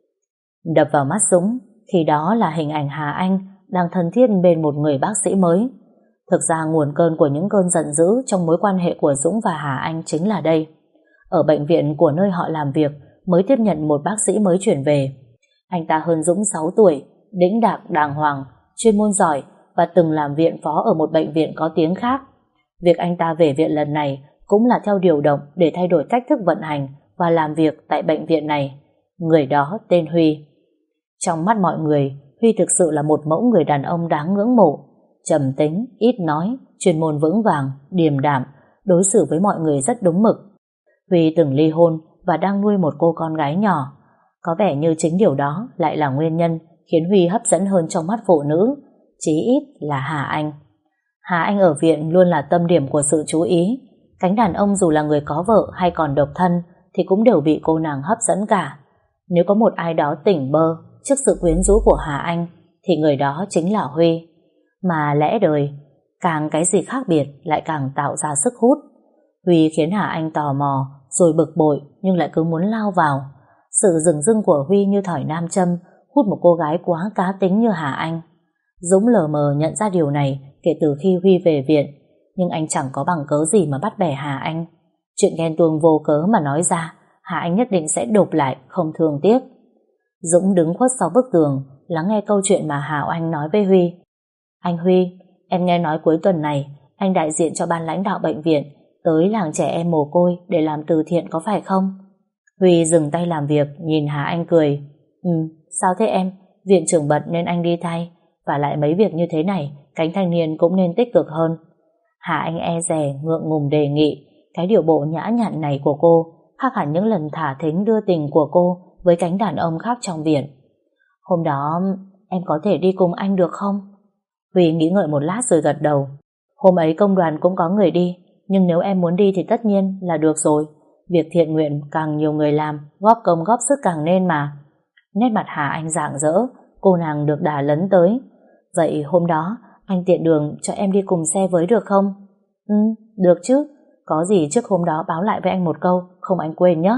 Đập vào mắt Dũng khi đó là hình ảnh Hà Anh đang thân thiết bên một người bác sĩ mới. Thực ra nguồn cơn của những cơn giận dữ trong mối quan hệ của Dũng và Hà Anh chính là đây. Ở bệnh viện của nơi họ làm việc mới tiếp nhận một bác sĩ mới chuyển về. Anh ta hơn Dũng 6 tuổi, đĩnh đạc đàng hoàng, chuyên môn giỏi và từng làm viện phó ở một bệnh viện có tiếng khác. Việc anh ta về viện lần này cũng là theo điều động để thay đổi cách thức vận hành và làm việc tại bệnh viện này. Người đó tên Huy. Trong mắt mọi người, Huy thực sự là một mẫu người đàn ông đáng ngưỡng mộ. Trầm tính, ít nói, chuyên môn vững vàng, điềm đạm, đối xử với mọi người rất đúng mực. Huy từng ly hôn và đang nuôi một cô con gái nhỏ. Có vẻ như chính điều đó lại là nguyên nhân khiến Huy hấp dẫn hơn trong mắt phụ nữ, chí ít là Hà Anh. Hà Anh ở viện luôn là tâm điểm của sự chú ý. Cánh đàn ông dù là người có vợ hay còn độc thân thì cũng đều bị cô nàng hấp dẫn cả. Nếu có một ai đó tỉnh bơ trước sự quyến rũ của Hà Anh thì người đó chính là Huy. Mà lẽ đời, càng cái gì khác biệt lại càng tạo ra sức hút. Huy khiến Hà Anh tò mò rồi bực bội nhưng lại cứ muốn lao vào. Sự dửng dưng của Huy như thỏi nam châm hút một cô gái quá cá tính như Hà Anh. Dũng lờ mờ nhận ra điều này kể từ khi Huy về viện, nhưng anh chẳng có bằng cớ gì mà bắt bẻ Hà Anh. Chuyện ghen tuông vô cớ mà nói ra, Hà Anh nhất định sẽ đột lại không thương tiếc. Dũng đứng khuất sau bức tường lắng nghe câu chuyện mà Hà Anh nói với Huy. Anh Huy, em nghe nói cuối tuần này anh đại diện cho ban lãnh đạo bệnh viện tới làng trẻ em mồ côi để làm từ thiện có phải không? Huy dừng tay làm việc nhìn Hà Anh cười. Sao thế em? Viện trưởng bận nên anh đi thay. Và lại mấy việc như thế này cánh thanh niên cũng nên tích cực hơn. Hà Anh e dè ngượng ngùng đề nghị. Cái điệu bộ nhã nhặn này của cô khác hẳn những lần thả thính đưa tình của cô với cánh đàn ông khác trong viện. Hôm đó em có thể đi cùng anh được không? Huy nghĩ ngợi một lát rồi gật đầu. Hôm ấy công đoàn cũng có người đi, nhưng nếu em muốn đi thì tất nhiên là được rồi. Việc thiện nguyện càng nhiều người làm, góp công góp sức càng nên mà. Nét mặt Hà Anh rạng rỡ, cô nàng được đà lấn tới. Vậy hôm đó anh tiện đường cho em đi cùng xe với được không? Được chứ. Có gì trước hôm đó báo lại với anh một câu, không anh quên nhé.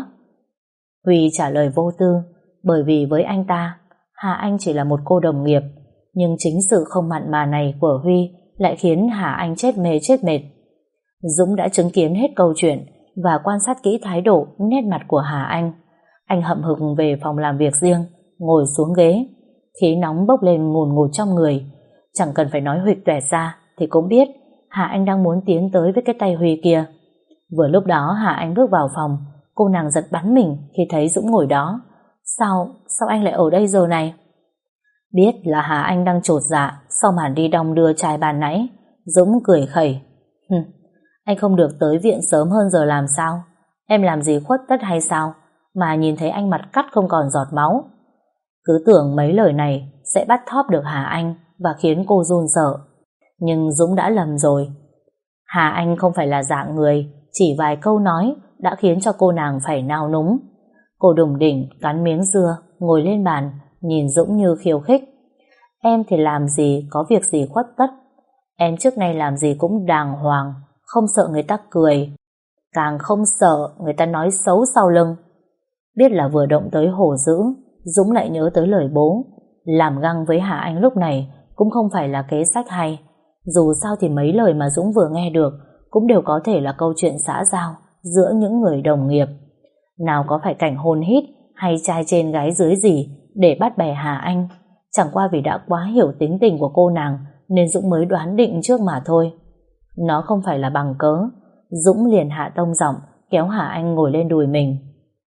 Huy trả lời vô tư, bởi vì với anh ta, Hà Anh chỉ là một cô đồng nghiệp, nhưng chính sự không mặn mà này của Huy lại khiến Hà Anh chết mê chết mệt. Dũng đã chứng kiến hết câu chuyện và quan sát kỹ thái độ, nét mặt của Hà Anh. Anh hậm hực về phòng làm việc riêng, ngồi xuống ghế. Khí nóng bốc lên ngùn ngụt trong người. Chẳng cần phải nói huỵch toẹt ra thì cũng biết Hà Anh đang muốn tiến tới với cái tay Huy kia. Vừa lúc đó Hà Anh bước vào phòng, cô nàng giật bắn mình khi thấy Dũng ngồi đó. Sao anh lại ở đây giờ này? Biết là Hà Anh đang chột dạ sau màn đi đong đưa trai ban nãy, Dũng cười khẩy. Anh không được tới viện sớm hơn giờ làm sao? Em làm gì khuất tất hay sao mà nhìn thấy anh mặt cắt không còn giọt máu? Cứ tưởng mấy lời này sẽ bắt thóp được Hà Anh và khiến cô run sợ. Nhưng Dũng đã lầm rồi. Hà Anh không phải là dạng người chỉ vài câu nói đã khiến cho cô nàng phải nao núng. Cô đủng đỉnh cắn miếng dưa, ngồi lên bàn, nhìn Dũng như khiêu khích. Em thì làm gì có việc gì khuất tất. Em trước nay làm gì cũng đàng hoàng, không sợ người ta cười, càng không sợ người ta nói xấu sau lưng. Biết là vừa động tới hổ dữ, Dũng lại nhớ tới lời bố. Làm găng với Hà Anh lúc này cũng không phải là kế sách hay. Dù sao thì mấy lời mà Dũng vừa nghe được cũng đều có thể là câu chuyện xã giao giữa những người đồng nghiệp. Nào có phải cảnh hôn hít hay trai trên gái dưới gì để bắt bè Hà Anh. Chẳng qua vì đã quá hiểu tính tình của cô nàng nên Dũng mới đoán định trước mà thôi. Nó không phải là bằng cớ. Dũng liền hạ tông giọng kéo Hà Anh ngồi lên đùi mình.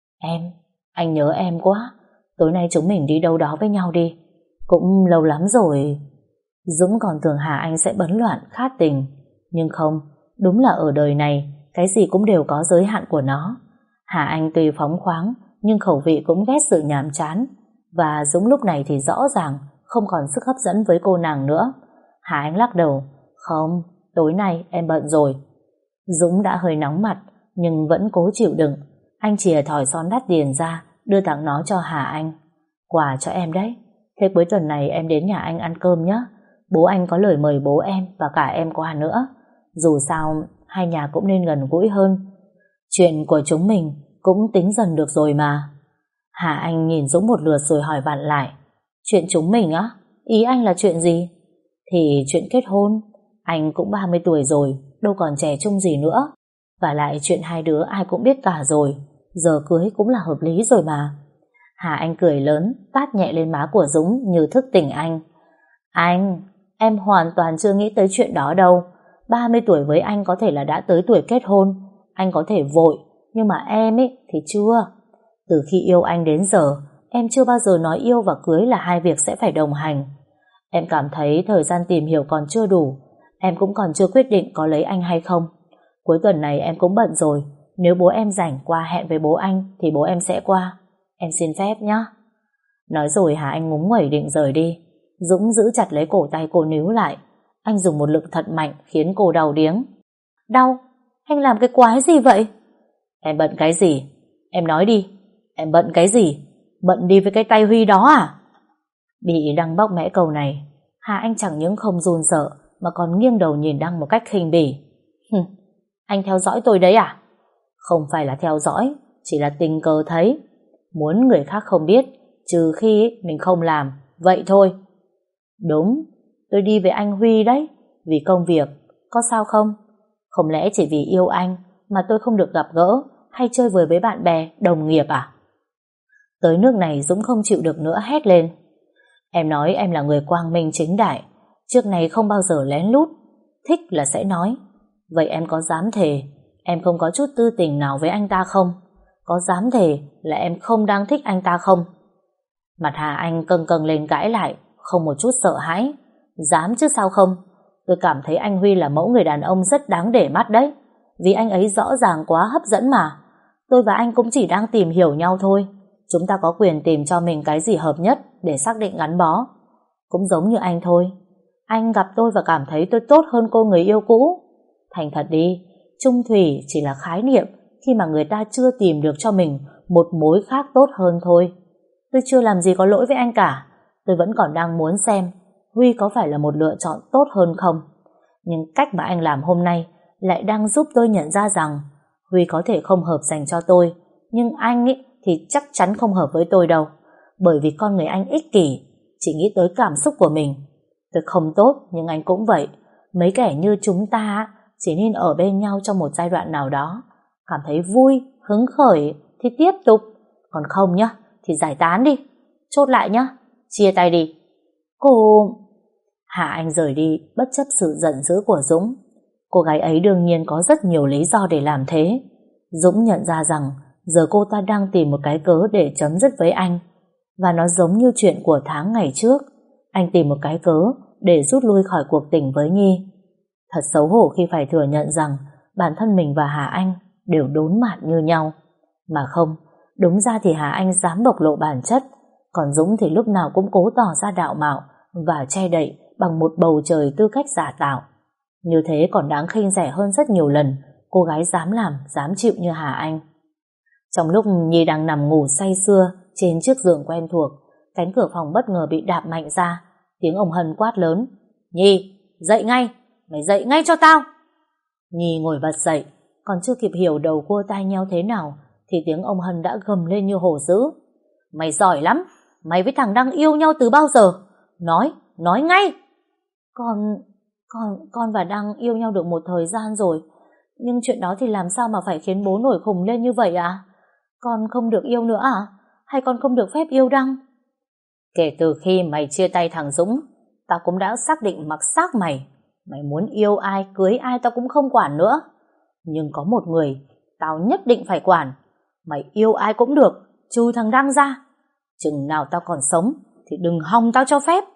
Anh nhớ em quá. Tối nay chúng mình đi đâu đó với nhau đi. Cũng lâu lắm rồi. Dũng còn tưởng Hà Anh sẽ bấn loạn khát tình. Nhưng không, đúng là ở đời này cái gì cũng đều có giới hạn của nó. Hà Anh tuy phóng khoáng nhưng khẩu vị cũng ghét sự nhàm chán. Và Dũng lúc này thì rõ ràng không còn sức hấp dẫn với cô nàng nữa. Hà Anh lắc đầu. Không, tối nay em bận rồi. Dũng đã hơi nóng mặt nhưng vẫn cố chịu đựng. Anh chìa thỏi son đắt tiền ra đưa tặng nó cho Hà Anh. Quà cho em đấy. Thế cuối tuần này em đến nhà anh ăn cơm nhé. Bố anh có lời mời bố em và cả em qua nữa. Dù sao hai nhà cũng nên gần gũi hơn. Chuyện của chúng mình cũng tính dần được rồi mà. Hà Anh nhìn Dũng một lượt rồi hỏi vặn lại. Chuyện chúng mình á? Ý anh là chuyện gì? Thì chuyện kết hôn. Anh cũng 30 tuổi rồi, đâu còn trẻ trung gì nữa. Và lại chuyện hai đứa ai cũng biết cả rồi. Giờ cưới cũng là hợp lý rồi mà. Hà Anh cười lớn, tát nhẹ lên má của Dũng như thức tỉnh anh. Anh, em hoàn toàn chưa nghĩ tới chuyện đó đâu. 30 tuổi với anh có thể là đã tới tuổi kết hôn. Anh có thể vội, nhưng mà em ấy thì chưa. Từ khi yêu anh đến giờ, em chưa bao giờ nói yêu và cưới là hai việc sẽ phải đồng hành. Em cảm thấy thời gian tìm hiểu còn chưa đủ. Em cũng còn chưa quyết định có lấy anh hay không. Cuối tuần này em cũng bận rồi. Nếu bố em rảnh qua hẹn với bố anh thì bố em sẽ qua. Em xin phép nhé. Nói rồi Hà Anh ngúng nguẩy định rời đi. Dũng giữ chặt lấy cổ tay cô níu lại. Anh dùng một lực thật mạnh khiến cô đau điếng. Đau? Anh làm cái quái gì vậy? Em bận cái gì? Em nói đi. Em bận cái gì? Bận đi với cái tay Huy đó à? Bị Đăng bóc mẽ câu này, Hà Anh chẳng những không run sợ mà còn nghiêng đầu nhìn Đăng một cách khinh bỉ. Anh theo dõi tôi đấy à? Không phải là theo dõi, chỉ là tình cờ thấy. Muốn người khác không biết, trừ khi mình không làm, vậy thôi. Đúng, tôi đi với anh Huy đấy, vì công việc, có sao không? Không lẽ chỉ vì yêu anh mà tôi không được gặp gỡ hay chơi với bạn bè, đồng nghiệp à? Tới nước này Dũng không chịu được nữa hét lên. Em nói em là người quang minh chính đại, trước này không bao giờ lén lút, thích là sẽ nói. Vậy em có dám thề em không có chút tư tình nào với anh ta không? Có dám thề là em không đang thích anh ta không? Mặt Hà Anh căng căng lên cãi lại, không một chút sợ hãi. Dám chứ sao không? Tôi cảm thấy anh Huy là mẫu người đàn ông rất đáng để mắt đấy. Vì anh ấy rõ ràng quá hấp dẫn mà. Tôi và anh cũng chỉ đang tìm hiểu nhau thôi. Chúng ta có quyền tìm cho mình cái gì hợp nhất để xác định gắn bó. Cũng giống như anh thôi. Anh gặp tôi và cảm thấy tôi tốt hơn cô người yêu cũ. Thành thật đi, chung thủy chỉ là khái niệm khi mà người ta chưa tìm được cho mình một mối khác tốt hơn thôi. Tôi chưa làm gì có lỗi với anh cả. Tôi vẫn còn đang muốn xem Huy có phải là một lựa chọn tốt hơn không. Nhưng cách mà anh làm hôm nay lại đang giúp tôi nhận ra rằng Huy có thể không hợp dành cho tôi, nhưng anh ấy thì chắc chắn không hợp với tôi đâu. Bởi vì con người anh ích kỷ, chỉ nghĩ tới cảm xúc của mình. Tôi không tốt, nhưng anh cũng vậy. Mấy kẻ như chúng ta chỉ nên ở bên nhau trong một giai đoạn nào đó. Cảm thấy vui, hứng khởi thì tiếp tục. Còn không nhá, thì giải tán đi. Chốt lại nhá, chia tay đi. Cô... Hạ Anh rời đi bất chấp sự giận dữ của Dũng. Cô gái ấy đương nhiên có rất nhiều lý do để làm thế. Dũng nhận ra rằng giờ cô ta đang tìm một cái cớ để chấm dứt với anh. Và nó giống như chuyện của tháng ngày trước. Anh tìm một cái cớ để rút lui khỏi cuộc tình với Nhi. Thật xấu hổ khi phải thừa nhận rằng bản thân mình và Hà Anh đều đốn mạt như nhau. Mà không, đúng ra thì Hà Anh dám bộc lộ bản chất, còn Dũng thì lúc nào cũng cố tỏ ra đạo mạo và che đậy bằng một bầu trời tư cách giả tạo. Như thế còn đáng khinh rẻ hơn rất nhiều lần cô gái dám làm, dám chịu như Hà Anh. Trong lúc Nhi đang nằm ngủ say sưa trên chiếc giường quen thuộc, cánh cửa phòng bất ngờ bị đạp mạnh ra. Tiếng ông Hân quát lớn: Nhi, dậy ngay, mày dậy ngay cho tao. Nhi ngồi bật dậy, còn chưa kịp hiểu đầu cua tai nheo thế nào thì tiếng ông Hân đã gầm lên như hổ dữ: Mày giỏi lắm, mày với thằng đang yêu nhau từ bao giờ? Nói ngay. Con và Đăng yêu nhau được một thời gian rồi, nhưng chuyện đó thì làm sao mà phải khiến bố nổi khùng lên như vậy à? Con không được yêu nữa à? Hay con không được phép yêu Đăng? Kể từ khi mày chia tay thằng Dũng, tao cũng đã xác định mặc xác mày. Mày muốn yêu ai, cưới ai tao cũng không quản nữa. Nhưng có một người tao nhất định phải quản. Mày yêu ai cũng được, trừ thằng Đăng ra. Chừng nào tao còn sống thì đừng hòng tao cho phép.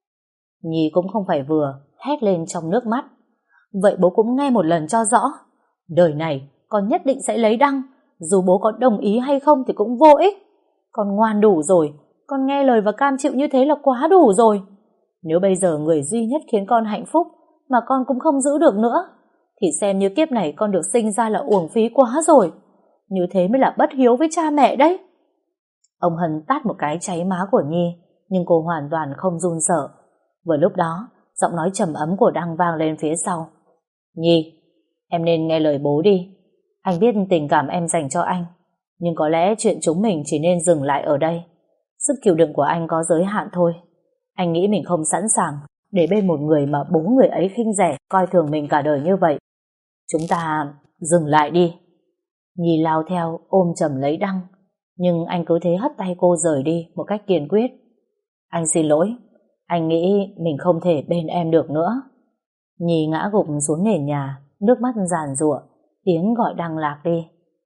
Nhi cũng không phải vừa, hét lên trong nước mắt. Vậy bố cũng nghe một lần cho rõ. Đời này con nhất định sẽ lấy Đăng, dù bố có đồng ý hay không thì cũng vô ích. Con ngoan đủ rồi, con nghe lời và cam chịu như thế là quá đủ rồi. Nếu bây giờ người duy nhất khiến con hạnh phúc mà con cũng không giữ được nữa, thì xem như kiếp này con được sinh ra là uổng phí quá rồi. Như thế mới là bất hiếu với cha mẹ đấy. Ông Hân tát một cái cháy má của Nhi, nhưng cô hoàn toàn không run sợ. Vừa lúc đó, giọng nói trầm ấm của Đăng vang lên phía sau: Nhi, em nên nghe lời bố đi. Anh biết tình cảm em dành cho anh, nhưng có lẽ chuyện chúng mình chỉ nên dừng lại ở đây. Sức chịu đựng của anh có giới hạn thôi. Anh nghĩ mình không sẵn sàng để bên một người mà bố người ấy khinh rẻ, coi thường mình cả đời như vậy. Chúng ta dừng lại đi. Nhi lao theo ôm chầm lấy Đăng, nhưng anh cứ thế hất tay cô rời đi một cách kiên quyết. Anh xin lỗi, anh nghĩ mình không thể bên em được nữa. Nhi ngã gục xuống nền nhà, nước mắt giàn giụa, tiếng gọi Đăng lạc đi.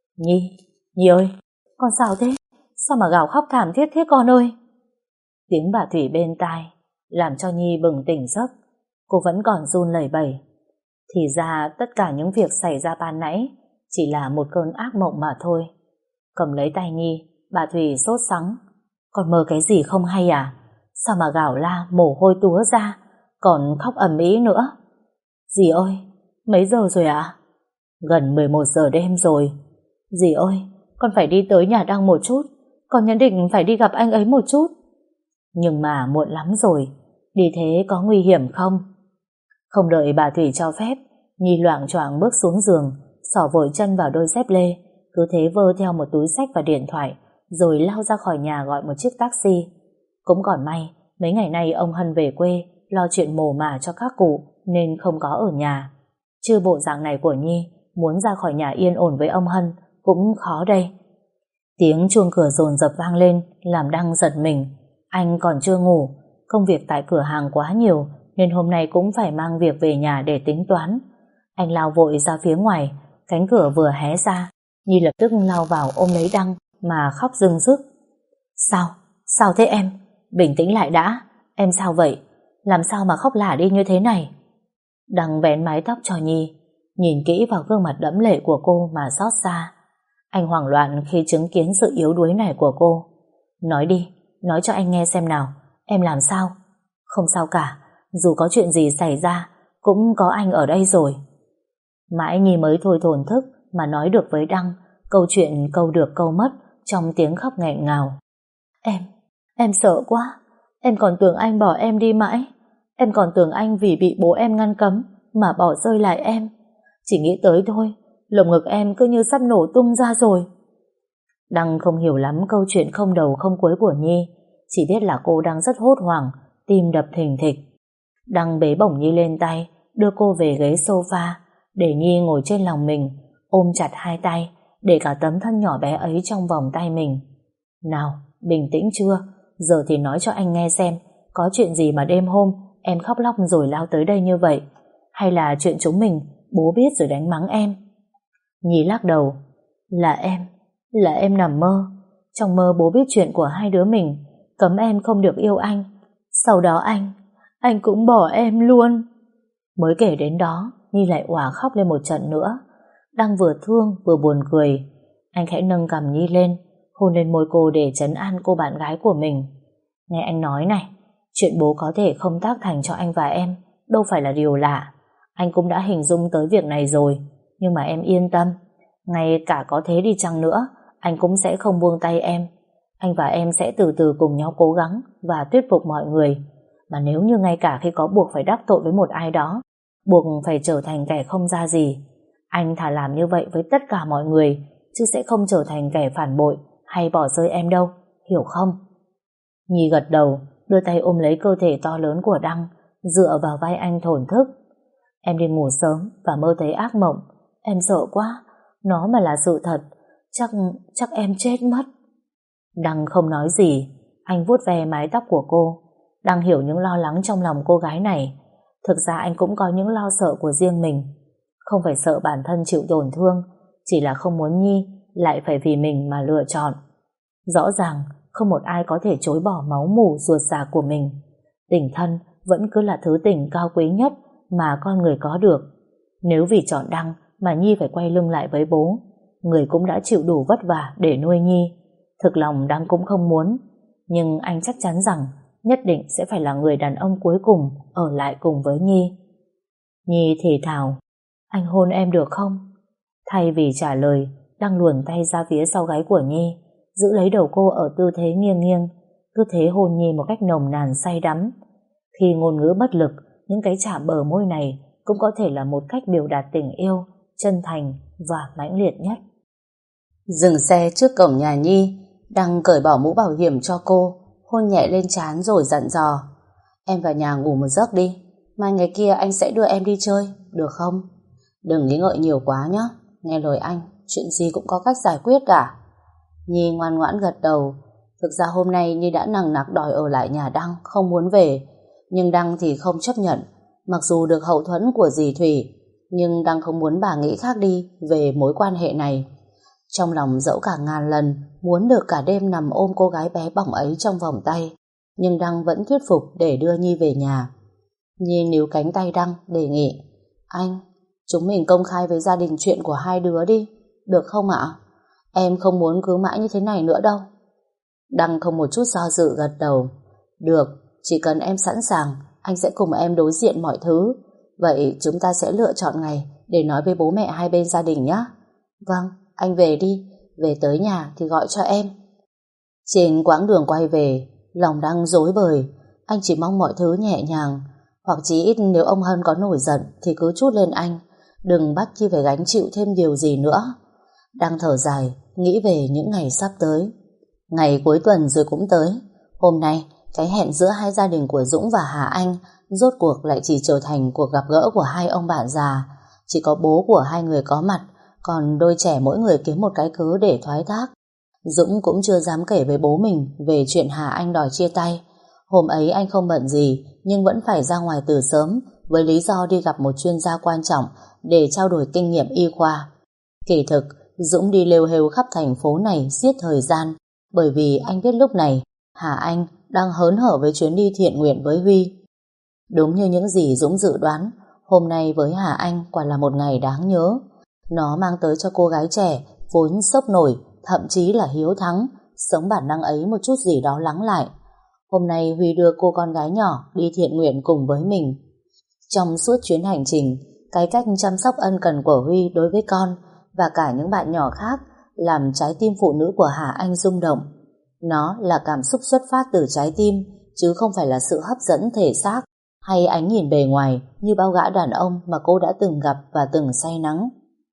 Nhi ơi, con sao thế? Sao mà gào khóc thảm thiết thế con ơi? Tiếng bà Thủy bên tai làm cho Nhi bừng tỉnh giấc. Cô vẫn còn run lẩy bẩy. Thì ra tất cả những việc xảy ra ban nãy chỉ là một cơn ác mộng mà thôi. Cầm lấy tay Nhi, bà Thủy sốt sắng. Con mơ cái gì không hay à? Sao mà gào la mồ hôi túa ra, còn khóc ầm ĩ nữa? Dì ơi, mấy giờ rồi ạ? Gần 11 giờ đêm rồi. Dì ơi, con phải đi tới nhà Đăng một chút. Con nhất định phải đi gặp anh ấy một chút. Nhưng mà muộn lắm rồi. Đi thế có nguy hiểm không? Không đợi bà Thủy cho phép, Nhi loạng choạng bước xuống giường, xỏ vội chân vào đôi dép lê, cứ thế vơ theo một túi xách và điện thoại, rồi lao ra khỏi nhà gọi một chiếc taxi. Cũng còn may, mấy ngày nay ông Hân về quê lo chuyện mồ mả cho các cụ nên không có ở nhà. Chứ bộ dạng này của Nhi muốn ra khỏi nhà yên ổn với ông Hân cũng khó đây. Tiếng chuông cửa dồn dập vang lên làm Đăng giật mình. Anh còn chưa ngủ, công việc tại cửa hàng quá nhiều nên hôm nay cũng phải mang việc về nhà để tính toán. Anh lao vội ra phía ngoài, cánh cửa vừa hé ra, Nhi lập tức lao vào ôm lấy Đăng mà khóc rưng rức. Sao thế em? Bình tĩnh lại đã, em sao vậy? Làm sao mà khóc lả đi như thế này? Đăng vén mái tóc cho Nhi, nhìn kỹ vào gương mặt đẫm lệ của cô mà xót xa. Anh hoảng loạn khi chứng kiến sự yếu đuối này của cô. Nói đi, nói cho anh nghe xem nào, em làm sao? Không sao cả, dù có chuyện gì xảy ra cũng có anh ở đây rồi. Mãi Nhi mới thôi thổn thức mà nói được với Đăng câu chuyện câu được câu mất trong tiếng khóc nghẹn ngào. Em sợ quá. Em còn tưởng anh bỏ em đi mãi. Em còn tưởng anh vì bị bố em ngăn cấm mà bỏ rơi lại em. Chỉ nghĩ tới thôi, lồng ngực em cứ như sắp nổ tung ra rồi. Đăng không hiểu lắm câu chuyện không đầu không cuối của Nhi, chỉ biết là cô đang rất hốt hoảng, tim đập thình thịch. Đăng bế bổng Nhi lên tay, đưa cô về ghế sofa, để Nhi ngồi trên lòng mình, ôm chặt hai tay, để cả tấm thân nhỏ bé ấy trong vòng tay mình. Nào, bình tĩnh chưa? Giờ thì nói cho anh nghe xem, có chuyện gì mà đêm hôm em khóc lóc rồi lao tới đây như vậy? Hay là chuyện chúng mình bố biết rồi đánh mắng em? Nhi lắc đầu. Là em nằm mơ. Trong mơ bố biết chuyện của hai đứa mình, cấm em không được yêu anh. Sau đó anh cũng bỏ em luôn. Mới kể đến đó, Nhi lại òa khóc lên một trận nữa. Đang vừa thương vừa buồn cười. Anh khẽ nâng cằm Nhi lên, hôn lên môi cô để trấn an cô bạn gái của mình. Nghe anh nói này, chuyện bố có thể không tác thành cho anh và em đâu phải là điều lạ. Anh cũng đã hình dung tới việc này rồi. Nhưng mà em yên tâm, ngay cả có thế đi chăng nữa, anh cũng sẽ không buông tay em. Anh và em sẽ từ từ cùng nhau cố gắng và thuyết phục mọi người. Mà nếu như ngay cả khi có buộc phải đắc tội với một ai đó, buộc phải trở thành kẻ không ra gì, anh thà làm như vậy với tất cả mọi người, chứ sẽ không trở thành kẻ phản bội hay bỏ rơi em đâu, hiểu không? Nhi gật đầu, đưa tay ôm lấy cơ thể to lớn của Đăng, dựa vào vai anh thổn thức. Em đi ngủ sớm và mơ thấy ác mộng. Em sợ quá, nó mà là sự thật, chắc em chết mất. Đăng không nói gì, anh vuốt ve mái tóc của cô. Đăng hiểu những lo lắng trong lòng cô gái này. Thực ra anh cũng có những lo sợ của riêng mình. Không phải sợ bản thân chịu tổn thương, chỉ là không muốn Nhi lại phải vì mình mà lựa chọn. Rõ ràng không một ai có thể chối bỏ máu mủ ruột già của mình. Tình thân vẫn cứ là thứ tình cao quý nhất mà con người có được. Nếu vì chọn Đăng mà Nhi phải quay lưng lại với bố, người cũng đã chịu đủ vất vả để nuôi Nhi. Thực lòng Đăng cũng không muốn, nhưng anh chắc chắn rằng nhất định sẽ phải là người đàn ông cuối cùng ở lại cùng với Nhi. Nhi thì thào, anh hôn em được không? Thay vì trả lời, Đăng luồn tay ra phía sau gáy của Nhi, giữ lấy đầu cô ở tư thế nghiêng nghiêng, cứ thế hôn Nhi một cách nồng nàn say đắm. Khi ngôn ngữ bất lực, những cái chạm bờ môi này cũng có thể là một cách biểu đạt tình yêu, chân thành và mãnh liệt nhất. Dừng xe trước cổng nhà Nhi, Đăng cởi bỏ mũ bảo hiểm cho cô, hôn nhẹ lên trán rồi dặn dò. Em vào nhà ngủ một giấc đi, mai ngày kia anh sẽ đưa em đi chơi, được không? Đừng nghĩ ngợi nhiều quá nhé, nghe lời anh, chuyện gì cũng có cách giải quyết cả. Nhi ngoan ngoãn gật đầu. Thực ra hôm nay Nhi đã nằng nặc đòi ở lại nhà Đăng, không muốn về. Nhưng Đăng thì không chấp nhận. Mặc dù được hậu thuẫn của dì Thủy, nhưng Đăng không muốn bà nghĩ khác đi về mối quan hệ này. Trong lòng dẫu cả ngàn lần muốn được cả đêm nằm ôm cô gái bé bỏng ấy trong vòng tay, nhưng Đăng vẫn thuyết phục để đưa Nhi về nhà. Nhi níu cánh tay Đăng đề nghị, anh, chúng mình công khai với gia đình chuyện của hai đứa đi, được không ạ? Em không muốn cứ mãi như thế này nữa đâu. Đăng không một chút do dự gật đầu. Được, chỉ cần em sẵn sàng, anh sẽ cùng em đối diện mọi thứ. Vậy chúng ta sẽ lựa chọn ngày để nói với bố mẹ hai bên gia đình nhé. Vâng, anh về đi, về tới nhà thì gọi cho em. Trên quãng đường quay về, lòng Đăng rối bời. Anh chỉ mong mọi thứ nhẹ nhàng, hoặc chí ít nếu ông Hân có nổi giận thì cứ trút lên anh, đừng bắt Chi phải gánh chịu thêm điều gì nữa. Đăng thở dài, nghĩ về những ngày sắp tới. Ngày cuối tuần rồi cũng tới. Hôm nay, cái hẹn giữa hai gia đình của Dũng và Hà Anh rốt cuộc lại chỉ trở thành cuộc gặp gỡ của hai ông bạn già. Chỉ có bố của hai người có mặt, còn đôi trẻ mỗi người kiếm một cái cớ để thoái thác. Dũng cũng chưa dám kể với bố mình về chuyện Hà Anh đòi chia tay. Hôm ấy anh không bận gì, nhưng vẫn phải ra ngoài từ sớm với lý do đi gặp một chuyên gia quan trọng để trao đổi kinh nghiệm y khoa. Kỳ thực, Dũng đi lêu hêu khắp thành phố này giết thời gian, bởi vì anh biết lúc này Hà Anh đang hớn hở với chuyến đi thiện nguyện với Huy. Đúng như những gì Dũng dự đoán, hôm nay với Hà Anh quả là một ngày đáng nhớ. Nó mang tới cho cô gái trẻ vốn sốc nổi, thậm chí là hiếu thắng, sống bản năng ấy một chút gì đó lắng lại. Hôm nay Huy đưa cô con gái nhỏ đi thiện nguyện cùng với mình. Trong suốt chuyến hành trình, cái cách chăm sóc ân cần của Huy đối với con và cả những bạn nhỏ khác làm trái tim phụ nữ của Hà Anh rung động. Nó là cảm xúc xuất phát từ trái tim, chứ không phải là sự hấp dẫn thể xác hay ánh nhìn bề ngoài như bao gã đàn ông mà cô đã từng gặp và từng say nắng.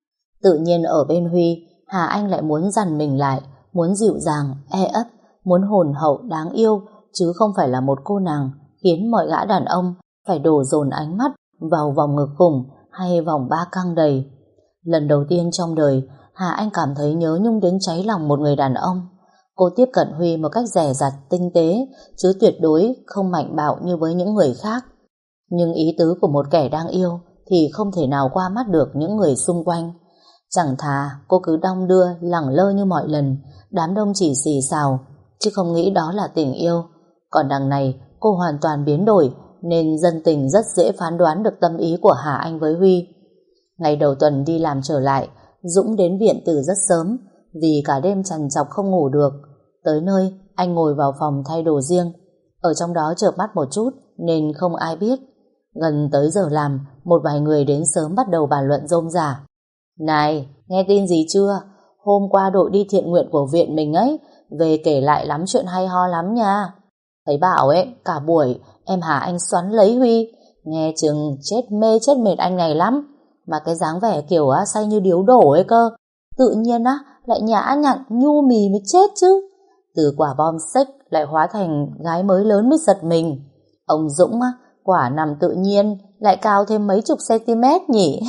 Tự nhiên ở bên Huy, Hà Anh lại muốn dằn mình lại, muốn dịu dàng, e ấp, muốn hồn hậu đáng yêu, chứ không phải là một cô nàng khiến mọi gã đàn ông phải đổ dồn ánh mắt vào vòng ngực khủng hay vòng ba căng đầy. Lần đầu tiên trong đời, Hà Anh cảm thấy nhớ nhung đến cháy lòng một người đàn ông. Cô tiếp cận Huy một cách dè dặt, tinh tế, chứ tuyệt đối không mạnh bạo như với những người khác. Nhưng ý tứ của một kẻ đang yêu thì không thể nào qua mắt được những người xung quanh. Chẳng thà cô cứ đong đưa, lẳng lơ như mọi lần, đám đông chỉ xì xào, chứ không nghĩ đó là tình yêu. Còn đằng này, cô hoàn toàn biến đổi, nên dân tình rất dễ phán đoán được tâm ý của Hà Anh với Huy. Ngày đầu tuần đi làm trở lại, Dũng đến viện từ rất sớm, vì cả đêm trằn trọc không ngủ được. Tới nơi, anh ngồi vào phòng thay đồ riêng. Ở trong đó chợp mắt một chút, nên không ai biết. Gần tới giờ làm, một vài người đến sớm bắt đầu bàn luận rôm rả. Này, nghe tin gì chưa? Hôm qua đội đi thiện nguyện của viện mình ấy, về kể lại lắm chuyện hay ho lắm nha. Thấy bảo ấy, cả buổi, em Hà Anh xoắn lấy Huy. Nghe chừng chết mê chết mệt anh này lắm. Mà cái dáng vẻ kiểu say như điếu đổ ấy cơ. Tự nhiên lại nhã nhặn, nhu mì mới chết chứ. Từ quả bom xích lại hóa thành gái mới lớn mới giật mình. Ông Dũng quả nằm tự nhiên, lại cao thêm mấy chục cm nhỉ.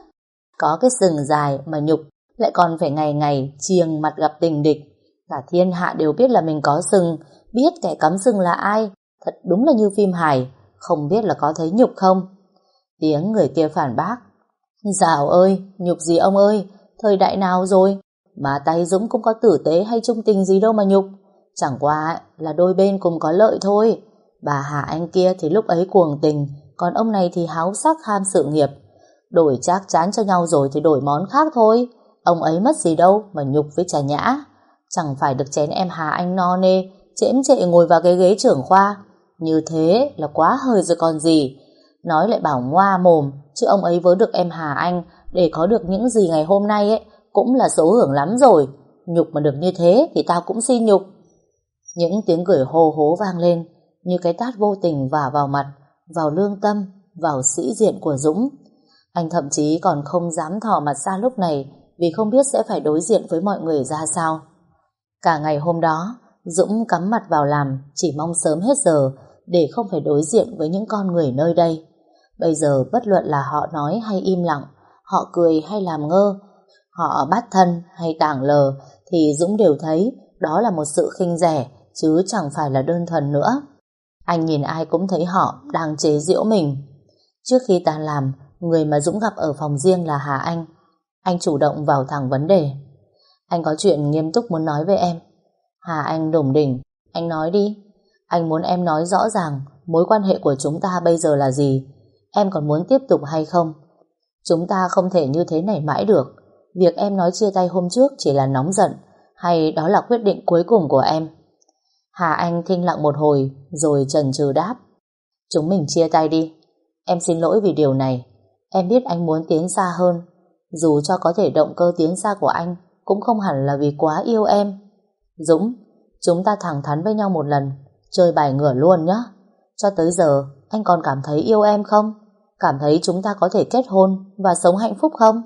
Có cái sừng dài mà nhục, lại còn phải ngày ngày chiềng mặt gặp tình địch. Cả thiên hạ đều biết là mình có sừng, biết kẻ cắm sừng là ai. Thật đúng là như phim hài, không biết là có thấy nhục không. Tiếng người kia phản bác. Dạo ơi, nhục gì ông ơi, thời đại nào rồi, mà tay Dũng cũng có tử tế hay trung tình gì đâu mà nhục. Chẳng qua là đôi bên cùng có lợi thôi. Bà Hà Anh kia thì lúc ấy cuồng tình, còn ông này thì háo sắc ham sự nghiệp. Đổi chắc chán cho nhau rồi thì đổi món khác thôi. Ông ấy mất gì đâu mà nhục với trà nhã. Chẳng phải được chén em Hà Anh no nê, chễm chệ ngồi vào cái ghế trưởng khoa. Như thế là quá hời rồi còn gì. Nói lại bảo ngoa mồm, chứ ông ấy vớ được em Hà Anh để có được những gì ngày hôm nay ấy, cũng là số hưởng lắm rồi. Nhục mà được như thế thì tao cũng xin nhục. Những tiếng cười hô hố vang lên, như cái tát vô tình vả vào mặt, vào lương tâm, vào sĩ diện của Dũng. Anh thậm chí còn không dám thò mặt ra lúc này, vì không biết sẽ phải đối diện với mọi người ra sao. Cả ngày hôm đó, Dũng cắm mặt vào làm, chỉ mong sớm hết giờ để không phải đối diện với những con người nơi đây. Bây giờ bất luận là họ nói hay im lặng, họ cười hay làm ngơ, họ bắt thân hay tảng lờ, thì Dũng đều thấy đó là một sự khinh rẻ, chứ chẳng phải là đơn thuần nữa. Anh nhìn ai cũng thấy họ đang chế giễu mình. Trước khi tan làm, người mà Dũng gặp ở phòng riêng là Hà Anh. Anh chủ động vào thẳng vấn đề. Anh có chuyện nghiêm túc muốn nói với em. Hà Anh đủng đỉnh. Anh nói đi. Anh muốn em nói rõ ràng mối quan hệ của chúng ta bây giờ là gì. Em còn muốn tiếp tục hay không? Chúng ta không thể như thế này mãi được. Việc em nói chia tay hôm trước chỉ là nóng giận, hay đó là quyết định cuối cùng của em? Hà Anh thinh lặng một hồi, rồi chần chừ đáp. Chúng mình chia tay đi. Em xin lỗi vì điều này. Em biết anh muốn tiến xa hơn. Dù cho có thể động cơ tiến xa của anh cũng không hẳn là vì quá yêu em. Dũng, chúng ta thẳng thắn với nhau một lần, chơi bài ngửa luôn nhé. Cho tới giờ, anh còn cảm thấy yêu em không? Cảm thấy chúng ta có thể kết hôn và sống hạnh phúc không?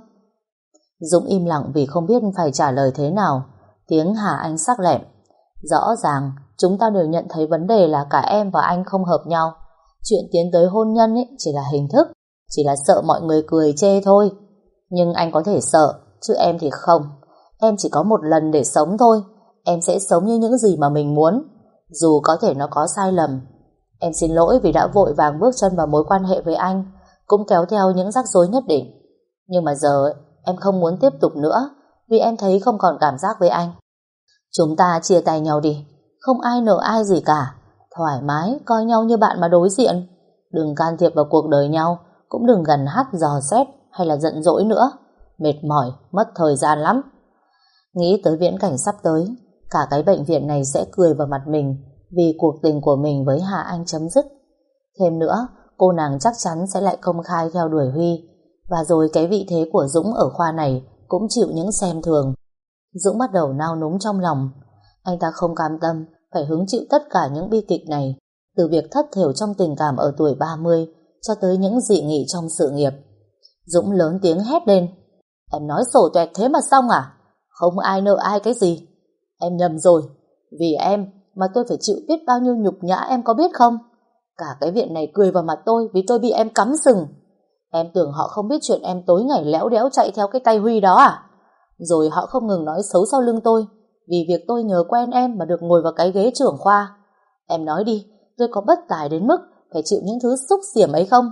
Dũng im lặng vì không biết phải trả lời thế nào. Tiếng Hà Anh sắc lẹm. Rõ ràng, chúng ta đều nhận thấy vấn đề là cả em và anh không hợp nhau. Chuyện tiến tới hôn nhân ấy chỉ là hình thức, chỉ là sợ mọi người cười chê thôi. Nhưng anh có thể sợ, chứ em thì không. Em chỉ có một lần để sống thôi. Em sẽ sống như những gì mà mình muốn, dù có thể nó có sai lầm. Em xin lỗi vì đã vội vàng bước chân vào mối quan hệ với anh, cũng kéo theo những rắc rối nhất định. Nhưng mà giờ em không muốn tiếp tục nữa, vì em thấy không còn cảm giác với anh. Chúng ta chia tay nhau đi. Không ai nợ ai gì cả. Thoải mái coi nhau như bạn mà đối diện. Đừng can thiệp vào cuộc đời nhau, cũng đừng gần hắt dò xét hay là giận dỗi nữa. Mệt mỏi, mất thời gian lắm. Nghĩ tới viễn cảnh sắp tới, cả cái bệnh viện này sẽ cười vào mặt mình vì cuộc tình của mình với Hà Anh chấm dứt. Thêm nữa, cô nàng chắc chắn sẽ lại công khai theo đuổi Huy. Và rồi cái vị thế của Dũng ở khoa này cũng chịu những xem thường. Dũng bắt đầu nao núng trong lòng. Anh ta không cam tâm phải hứng chịu tất cả những bi kịch này, từ việc thất thểu trong tình cảm ở tuổi 30 cho tới những dị nghị trong sự nghiệp. Dũng lớn tiếng hét lên. Em nói sổ tuẹt thế mà xong à? Không ai nợ ai cái gì. Em nhầm rồi. Vì em mà tôi phải chịu biết bao nhiêu nhục nhã em có biết không? Cả cái viện này cười vào mặt tôi vì tôi bị em cắm sừng. Em tưởng họ không biết chuyện em tối ngày léo đéo chạy theo cái tay Huy đó à? Rồi họ không ngừng nói xấu sau lưng tôi vì việc tôi nhờ quen em mà được ngồi vào cái ghế trưởng khoa. Em nói đi, tôi có bất tài đến mức phải chịu những thứ xúc xiểm ấy không?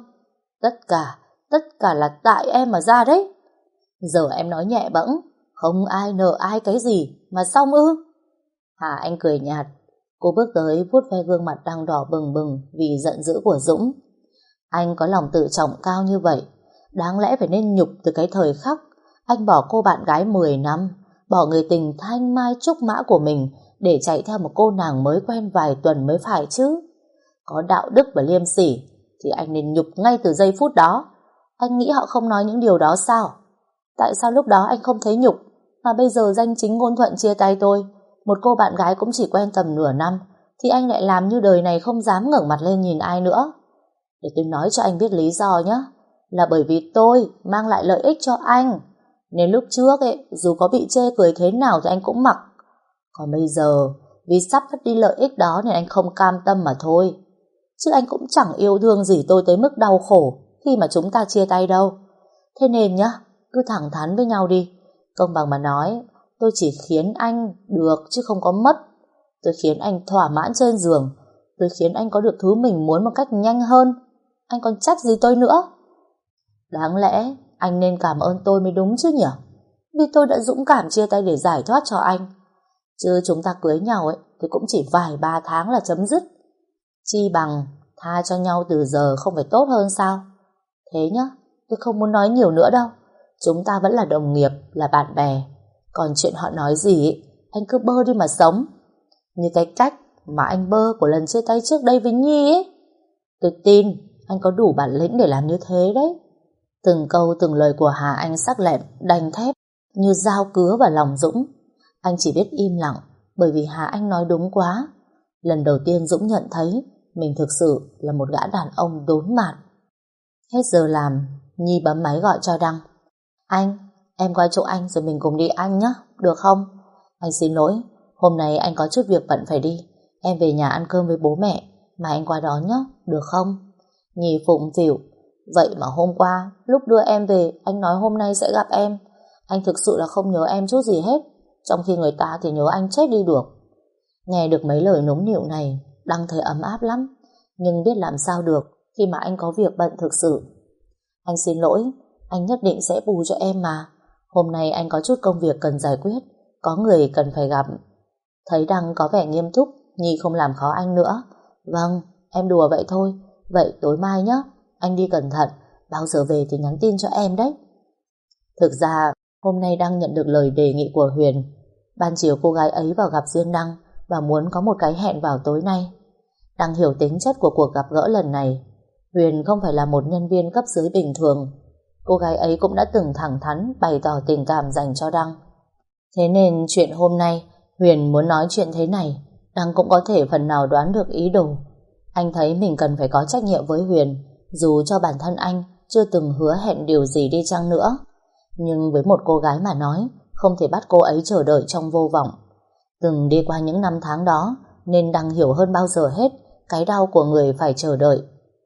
Tất cả là tại em mà ra đấy. Giờ em nói nhẹ bẫng, không ai nợ ai cái gì mà xong ư? Hà Anh cười nhạt. Cô bước tới vuốt ve gương mặt đang đỏ bừng bừng vì giận dữ của Dũng. Anh có lòng tự trọng cao như vậy, đáng lẽ phải nên nhục từ cái thời khắc anh bỏ cô bạn gái 10 năm, bỏ người tình thanh mai trúc mã của mình để chạy theo một cô nàng mới quen vài tuần mới phải chứ. Có đạo đức và liêm sỉ thì anh nên nhục ngay từ giây phút đó. Anh nghĩ họ không nói những điều đó sao? Tại sao lúc đó anh không thấy nhục, mà bây giờ danh chính ngôn thuận chia tay tôi, một cô bạn gái cũng chỉ quen tầm nửa năm, thì anh lại làm như đời này không dám ngẩng mặt lên nhìn ai nữa? Để tôi nói cho anh biết lý do nhé. Là bởi vì tôi mang lại lợi ích cho anh, nên lúc trước dù có bị chê cười thế nào thì anh cũng mặc. Còn bây giờ vì sắp mất đi lợi ích đó nên anh không cam tâm mà thôi. Chứ anh cũng chẳng yêu thương gì tôi tới mức đau khổ khi mà chúng ta chia tay đâu. Thế nên nhá, cứ thẳng thắn với nhau đi. Công bằng mà nói, tôi chỉ khiến anh được chứ không có mất. Tôi khiến anh thỏa mãn trên giường, tôi khiến anh có được thứ mình muốn một cách nhanh hơn. Anh còn trách gì tôi nữa? Đáng lẽ anh nên cảm ơn tôi mới đúng chứ nhỉ? Vì tôi đã dũng cảm chia tay để giải thoát cho anh. Chứ chúng ta cưới nhau thì cũng chỉ vài 3 tháng là chấm dứt. Chi bằng tha cho nhau từ giờ không phải tốt hơn sao? Thế nhá, tôi không muốn nói nhiều nữa đâu. Chúng ta vẫn là đồng nghiệp, là bạn bè. Còn chuyện họ nói gì anh cứ bơ đi mà sống. Như cái cách mà anh bơ của lần chia tay trước đây với Nhi tôi tin anh có đủ bản lĩnh để làm như thế đấy. Từng câu từng lời của Hà Anh sắc lẹm, đanh thép như dao cứa vào lòng Dũng. Anh chỉ biết im lặng bởi vì Hà Anh nói đúng quá. Lần đầu tiên Dũng nhận thấy mình thực sự là một gã đàn ông đốn mạt. Hết giờ làm, Nhi bấm máy gọi cho Đăng. Anh, em qua chỗ anh rồi mình cùng đi ăn nhé, được không? Anh xin lỗi, hôm nay anh có chút việc bận phải đi. Em về nhà ăn cơm với bố mẹ, mà anh qua đó nhé, được không? Nhi phụng phịu. Vậy mà hôm qua, lúc đưa em về, anh nói hôm nay sẽ gặp em. Anh thực sự là không nhớ em chút gì hết, trong khi người ta thì nhớ anh chết đi được. Nghe được mấy lời nũng nịu này, Đăng thấy ấm áp lắm, nhưng biết làm sao được khi mà anh có việc bận thực sự. Anh xin lỗi, anh nhất định sẽ bù cho em mà. Hôm nay anh có chút công việc cần giải quyết, có người cần phải gặp. Thấy Đăng có vẻ nghiêm túc, Nhi không làm khó anh nữa. Vâng, em đùa vậy thôi. Vậy tối mai nhé, anh đi cẩn thận, bao giờ về thì nhắn tin cho em đấy. Thực ra, hôm nay Đăng nhận được lời đề nghị của Huyền. Ban chiều cô gái ấy vào gặp riêng Đăng và muốn có một cái hẹn vào tối nay. Đăng hiểu tính chất của cuộc gặp gỡ lần này. Huyền không phải là một nhân viên cấp dưới bình thường. Cô gái ấy cũng đã từng thẳng thắn bày tỏ tình cảm dành cho Đăng. Thế nên chuyện hôm nay Huyền muốn nói chuyện thế này, Đăng cũng có thể phần nào đoán được ý đồ. Anh thấy mình cần phải có trách nhiệm với Huyền, dù cho bản thân anh chưa từng hứa hẹn điều gì đi chăng nữa. Nhưng với một cô gái mà nói, không thể bắt cô ấy chờ đợi trong vô vọng. Từng đi qua những năm tháng đó, nên Đăng hiểu hơn bao giờ hết cái đau của người phải chờ đợi.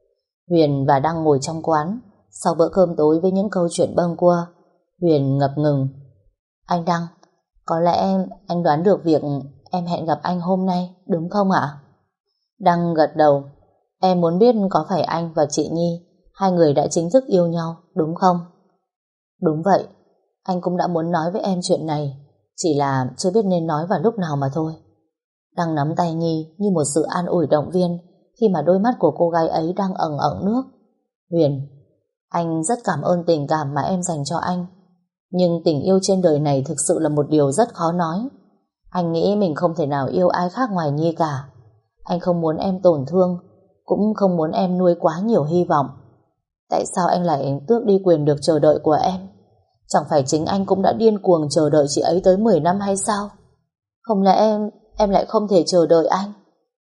Huyền và Đăng ngồi trong quán, sau bữa cơm tối với những câu chuyện bâng quơ. Huyền ngập ngừng. Anh Đăng, có lẽ anh đoán được việc em hẹn gặp anh hôm nay, đúng không ạ? Đăng gật đầu. Em muốn biết có phải anh và chị Nhi, hai người đã chính thức yêu nhau, đúng không? Đúng vậy, anh cũng đã muốn nói với em chuyện này, chỉ là chưa biết nên nói vào lúc nào mà thôi. Đăng nắm tay Nhi như một sự an ủi động viên khi mà đôi mắt của cô gái ấy đang ẩn ẩn nước. Huyền, anh rất cảm ơn tình cảm mà em dành cho anh, nhưng tình yêu trên đời này thực sự là một điều rất khó nói. Anh nghĩ mình không thể nào yêu ai khác ngoài Nhi cả. Anh không muốn em tổn thương, cũng không muốn em nuôi quá nhiều hy vọng. Tại sao anh lại tước đi quyền được chờ đợi của em? Chẳng phải chính anh cũng đã điên cuồng chờ đợi chị ấy tới 10 năm hay sao? Không lẽ em lại không thể chờ đợi anh?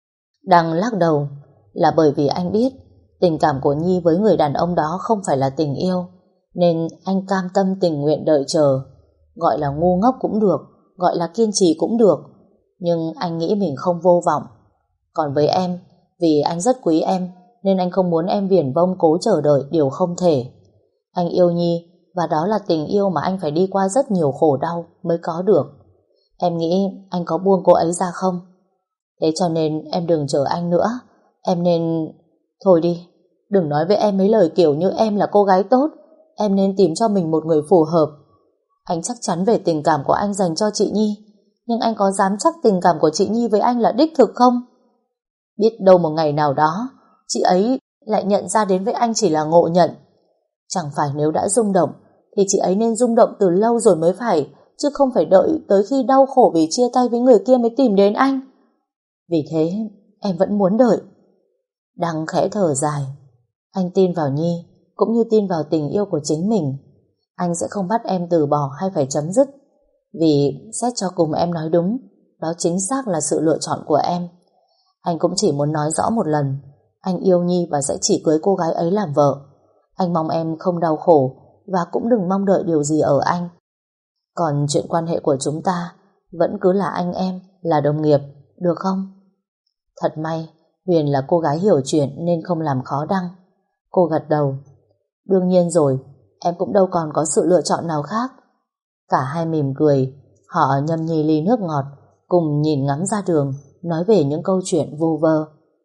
Đăng lắc đầu. Là bởi vì anh biết tình cảm của Nhi với người đàn ông đó không phải là tình yêu, nên anh cam tâm tình nguyện đợi chờ. Gọi là ngu ngốc cũng được, gọi là kiên trì cũng được, nhưng anh nghĩ mình không vô vọng. Còn với em, vì anh rất quý em, nên anh không muốn em viển vông cố chờ đợi điều không thể. Anh yêu Nhi, và đó là tình yêu mà anh phải đi qua rất nhiều khổ đau mới có được. Em nghĩ anh có buông cô ấy ra không? Thế cho nên em đừng chờ anh nữa. Em nên... Thôi đi, đừng nói với em mấy lời kiểu như em là cô gái tốt. Em nên tìm cho mình một người phù hợp. Anh chắc chắn về tình cảm của anh dành cho chị Nhi, nhưng anh có dám chắc tình cảm của chị Nhi với anh là đích thực không? Biết đâu một ngày nào đó chị ấy lại nhận ra đến với anh chỉ là ngộ nhận. Chẳng phải nếu đã rung động thì chị ấy nên rung động từ lâu rồi mới phải, chứ không phải đợi tới khi đau khổ vì chia tay với người kia mới tìm đến anh. Vì thế em vẫn muốn đợi. Đăng khẽ thở dài. Anh tin vào Nhi, cũng như tin vào tình yêu của chính mình. Anh sẽ không bắt em từ bỏ hay phải chấm dứt. Vì xét cho cùng em nói đúng, đó chính xác là sự lựa chọn của em. Anh cũng chỉ muốn nói rõ một lần, anh yêu Nhi và sẽ chỉ cưới cô gái ấy làm vợ. Anh mong em không đau khổ và cũng đừng mong đợi điều gì ở anh. Còn chuyện quan hệ của chúng ta vẫn cứ là anh em, là đồng nghiệp, được không? Thật may Huyền là cô gái hiểu chuyện nên không làm khó Đăng. Cô gật đầu. Đương nhiên rồi, em cũng đâu còn có sự lựa chọn nào khác. Cả hai mỉm cười. Họ nhâm nhi ly nước ngọt, cùng nhìn ngắm ra đường, nói về những câu chuyện vu vơ.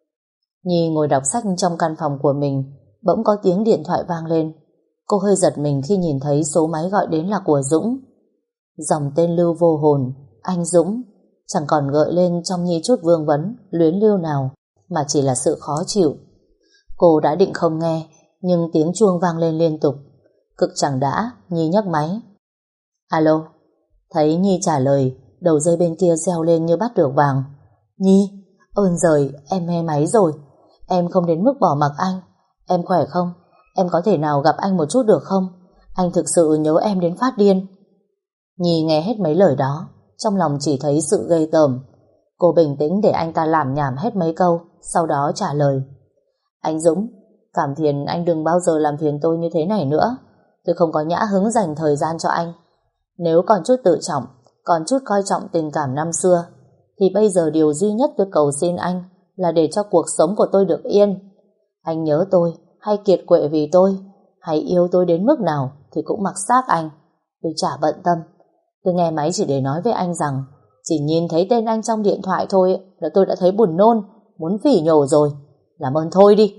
Nhi ngồi đọc sách trong căn phòng của mình, bỗng có tiếng điện thoại vang lên. Cô hơi giật mình khi nhìn thấy số máy gọi đến là của Dũng. Dòng tên lưu vô hồn, anh Dũng, chẳng còn gợi lên trong Nhi chút vương vấn, luyến lưu nào, mà chỉ là sự khó chịu. Cô đã định không nghe, nhưng tiếng chuông vang lên liên tục. Cực chẳng đã, Nhi nhấc máy. Alo. Thấy Nhi trả lời, đầu dây bên kia reo lên như bắt được vàng. Nhi, ơn giời, em nghe máy rồi. Em không đến mức bỏ mặc anh. Em khỏe không? Em có thể nào gặp anh một chút được không? Anh thực sự nhớ em đến phát điên. Nhi nghe hết mấy lời đó, trong lòng chỉ thấy sự ghê tởm. Cô bình tĩnh để anh ta lảm nhảm hết mấy câu, sau đó trả lời. Anh Dũng, cảm phiền anh đừng bao giờ làm phiền tôi như thế này nữa. Tôi không có nhã hứng dành thời gian cho anh. Nếu còn chút tự trọng, còn chút coi trọng tình cảm năm xưa, thì bây giờ điều duy nhất tôi cầu xin anh là để cho cuộc sống của tôi được yên. Anh nhớ tôi, hay kiệt quệ vì tôi, hay yêu tôi đến mức nào thì cũng mặc xác anh. Tôi chả bận tâm. Tôi nghe máy chỉ để nói với anh rằng chỉ nhìn thấy tên anh trong điện thoại thôi là tôi đã thấy buồn nôn, muốn phỉ nhổ rồi. Làm ơn thôi đi.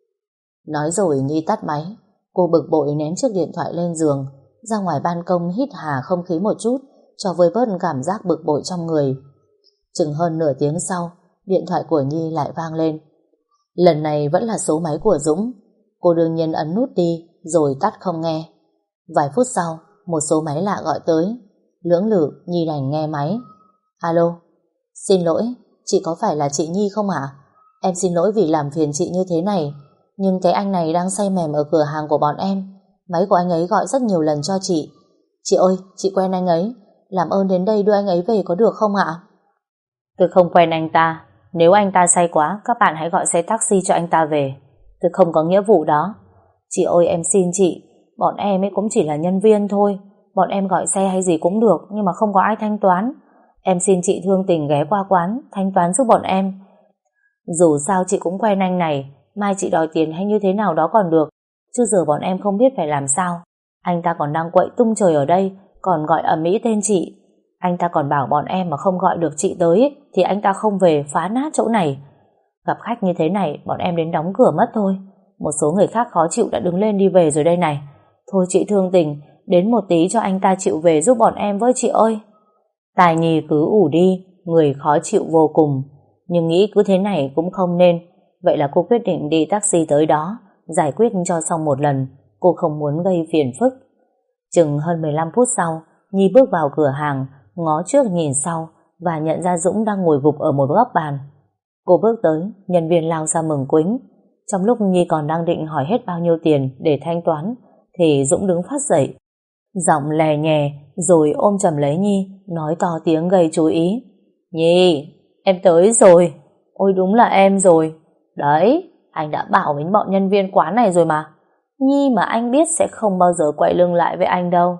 Nói rồi Nhi tắt máy. Cô bực bội ném chiếc điện thoại lên giường, ra ngoài ban công hít hà không khí một chút cho vơi bớt cảm giác bực bội trong người. Chừng hơn nửa tiếng sau, điện thoại của Nhi lại vang lên. Lần này vẫn là số máy của Dũng. Cô đương nhiên ấn nút đi rồi tắt không nghe. Vài phút sau, một số máy lạ gọi tới. Lưỡng lự Nhi đành nghe máy. Alo. Xin lỗi, chị có phải là chị Nhi không ạ? Em xin lỗi vì làm phiền chị như thế này, nhưng cái anh này đang say mềm ở cửa hàng của bọn em. Máy của anh ấy gọi rất nhiều lần cho chị. Chị ơi, chị quen anh ấy, làm ơn đến đây đưa anh ấy về có được không ạ? Tôi không quen anh ta. Nếu anh ta say quá, các bạn hãy gọi xe taxi cho anh ta về. Tôi không có nghĩa vụ đó. Chị ơi, em xin chị, bọn em ấy cũng chỉ là nhân viên thôi. Bọn em gọi xe hay gì cũng được, nhưng mà không có ai thanh toán. Em xin chị thương tình ghé qua quán thanh toán giúp bọn em. Dù sao chị cũng quen anh này, mai chị đòi tiền hay như thế nào đó còn được, chứ giờ bọn em không biết phải làm sao. Anh ta còn đang quậy tung trời ở đây, còn gọi ầm ĩ tên chị. Anh ta còn bảo bọn em mà không gọi được chị tới thì anh ta không về, phá nát chỗ này. Gặp khách như thế này bọn em đến đóng cửa mất thôi. Một số người khác khó chịu đã đứng lên đi về rồi đây này. Thôi chị thương tình, đến một tí cho anh ta chịu về giúp bọn em với chị ơi. Tài Nhi cứ ủ đi, người khó chịu vô cùng, nhưng nghĩ cứ thế này cũng không nên. Vậy là cô quyết định đi taxi tới đó, giải quyết cho xong một lần. Cô không muốn gây phiền phức. Chừng hơn 15 phút sau, Nhi bước vào cửa hàng, ngó trước nhìn sau và nhận ra Dũng đang ngồi gục ở một góc bàn. Cô bước tới, nhân viên lao ra mừng quính. Trong lúc Nhi còn đang định hỏi hết bao nhiêu tiền để thanh toán thì Dũng đứng phát dậy, giọng lè nhè rồi ôm chầm lấy Nhi, nói to tiếng gây chú ý. Nhi, em tới rồi. Ôi đúng là em rồi. Đấy, anh đã bảo với bọn nhân viên quán này rồi mà. Nhi mà anh biết sẽ không bao giờ quay lưng lại với anh đâu.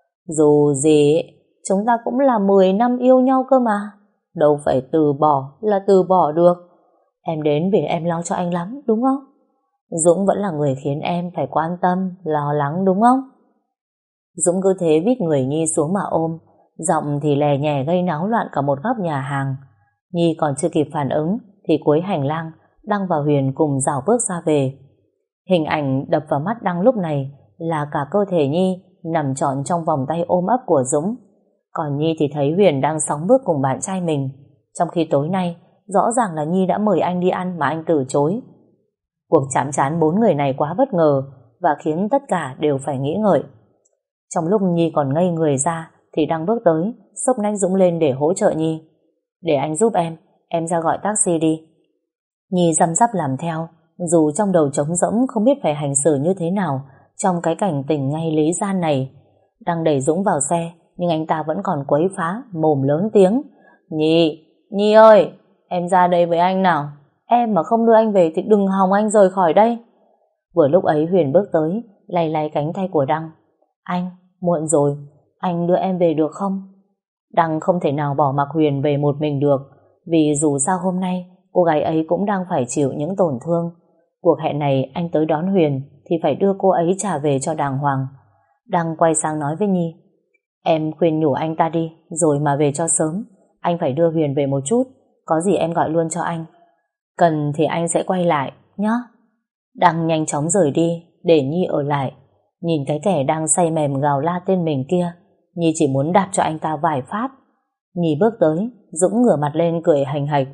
Dù gì chúng ta cũng là 10 năm yêu nhau cơ mà. Đâu phải từ bỏ là từ bỏ được. Em đến vì em lo cho anh lắm, đúng không? Dũng vẫn là người khiến em phải quan tâm, lo lắng, đúng không? Dũng cứ thế vít người Nhi xuống mà ôm, giọng thì lè nhè gây náo loạn cả một góc nhà hàng. Nhi còn chưa kịp phản ứng thì cuối hành lang Đăng và Huyền cùng rảo bước ra về. Hình ảnh đập vào mắt Đăng lúc này là cả cơ thể Nhi nằm trọn trong vòng tay ôm ấp của Dũng. Còn Nhi thì thấy Huyền đang sóng bước cùng bạn trai mình, trong khi tối nay rõ ràng là Nhi đã mời anh đi ăn mà anh từ chối. Cuộc chạm trán bốn người này quá bất ngờ và khiến tất cả đều phải nghĩ ngợi. Trong lúc Nhi còn ngây người ra thì Đăng bước tới, xốc nách Dũng lên để hỗ trợ Nhi. Để anh giúp em ra gọi taxi đi. Nhi răm rắp làm theo, dù trong đầu trống rỗng không biết phải hành xử như thế nào trong cái cảnh tình ngay lý gian này. Đăng đẩy Dũng vào xe, nhưng anh ta vẫn còn quấy phá, mồm lớn tiếng. Nhi ơi, em ra đây với anh nào. Em mà không đưa anh về thì đừng hòng anh rời khỏi đây. Vừa lúc ấy Huyền bước tới, lay lay cánh tay của Đăng. Anh, muộn rồi, anh đưa em về được không? Đăng không thể nào bỏ mặc Huyền về một mình được, vì dù sao hôm nay cô gái ấy cũng đang phải chịu những tổn thương. Cuộc hẹn này anh tới đón Huyền thì phải đưa cô ấy trả về cho đàng hoàng. Đăng quay sang nói với Nhi. Em khuyên nhủ anh ta đi, rồi mà về cho sớm. Anh phải đưa Huyền về một chút, có gì em gọi luôn cho anh. Cần thì anh sẽ quay lại, nhé. Đăng nhanh chóng rời đi, để Nhi ở lại. Nhìn cái kẻ đang say mềm gào la tên mình kia, Nhi chỉ muốn đạp cho anh ta vài phát. Nhi bước tới, Dũng ngửa mặt lên cười hành hạch.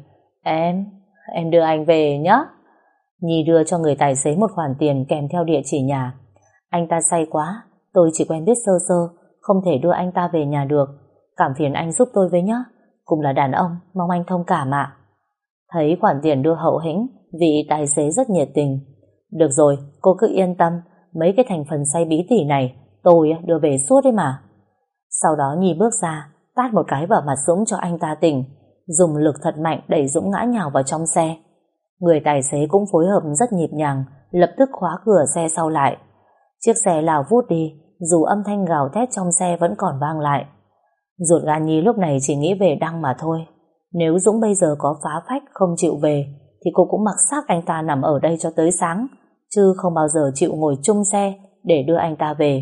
Em đưa anh về nhé. Nhi đưa cho người tài xế một khoản tiền kèm theo địa chỉ nhà. Anh ta say quá, tôi chỉ quen biết sơ sơ, không thể đưa anh ta về nhà được. Cảm phiền anh giúp tôi với nhé. Cùng là đàn ông, mong anh thông cảm ạ. Thấy khoản tiền đưa hậu hĩnh, vị tài xế rất nhiệt tình. Được rồi, cô cứ yên tâm, mấy cái thành phần say bí tỉ này tôi đưa về suốt đấy mà. Sau đó Nhi bước ra, tát một cái vào mặt Dũng cho anh ta tỉnh, dùng lực thật mạnh đẩy Dũng ngã nhào vào trong xe. Người tài xế cũng phối hợp rất nhịp nhàng, lập tức khóa cửa xe sau lại. Chiếc xe lao vút đi, dù âm thanh gào thét trong xe vẫn còn vang lại. Ruột gan Nhi lúc này chỉ nghĩ về Đăng mà thôi. Nếu Dũng bây giờ có phá phách không chịu về thì cô cũng mặc xác anh ta nằm ở đây cho tới sáng, chứ không bao giờ chịu ngồi chung xe để đưa anh ta về.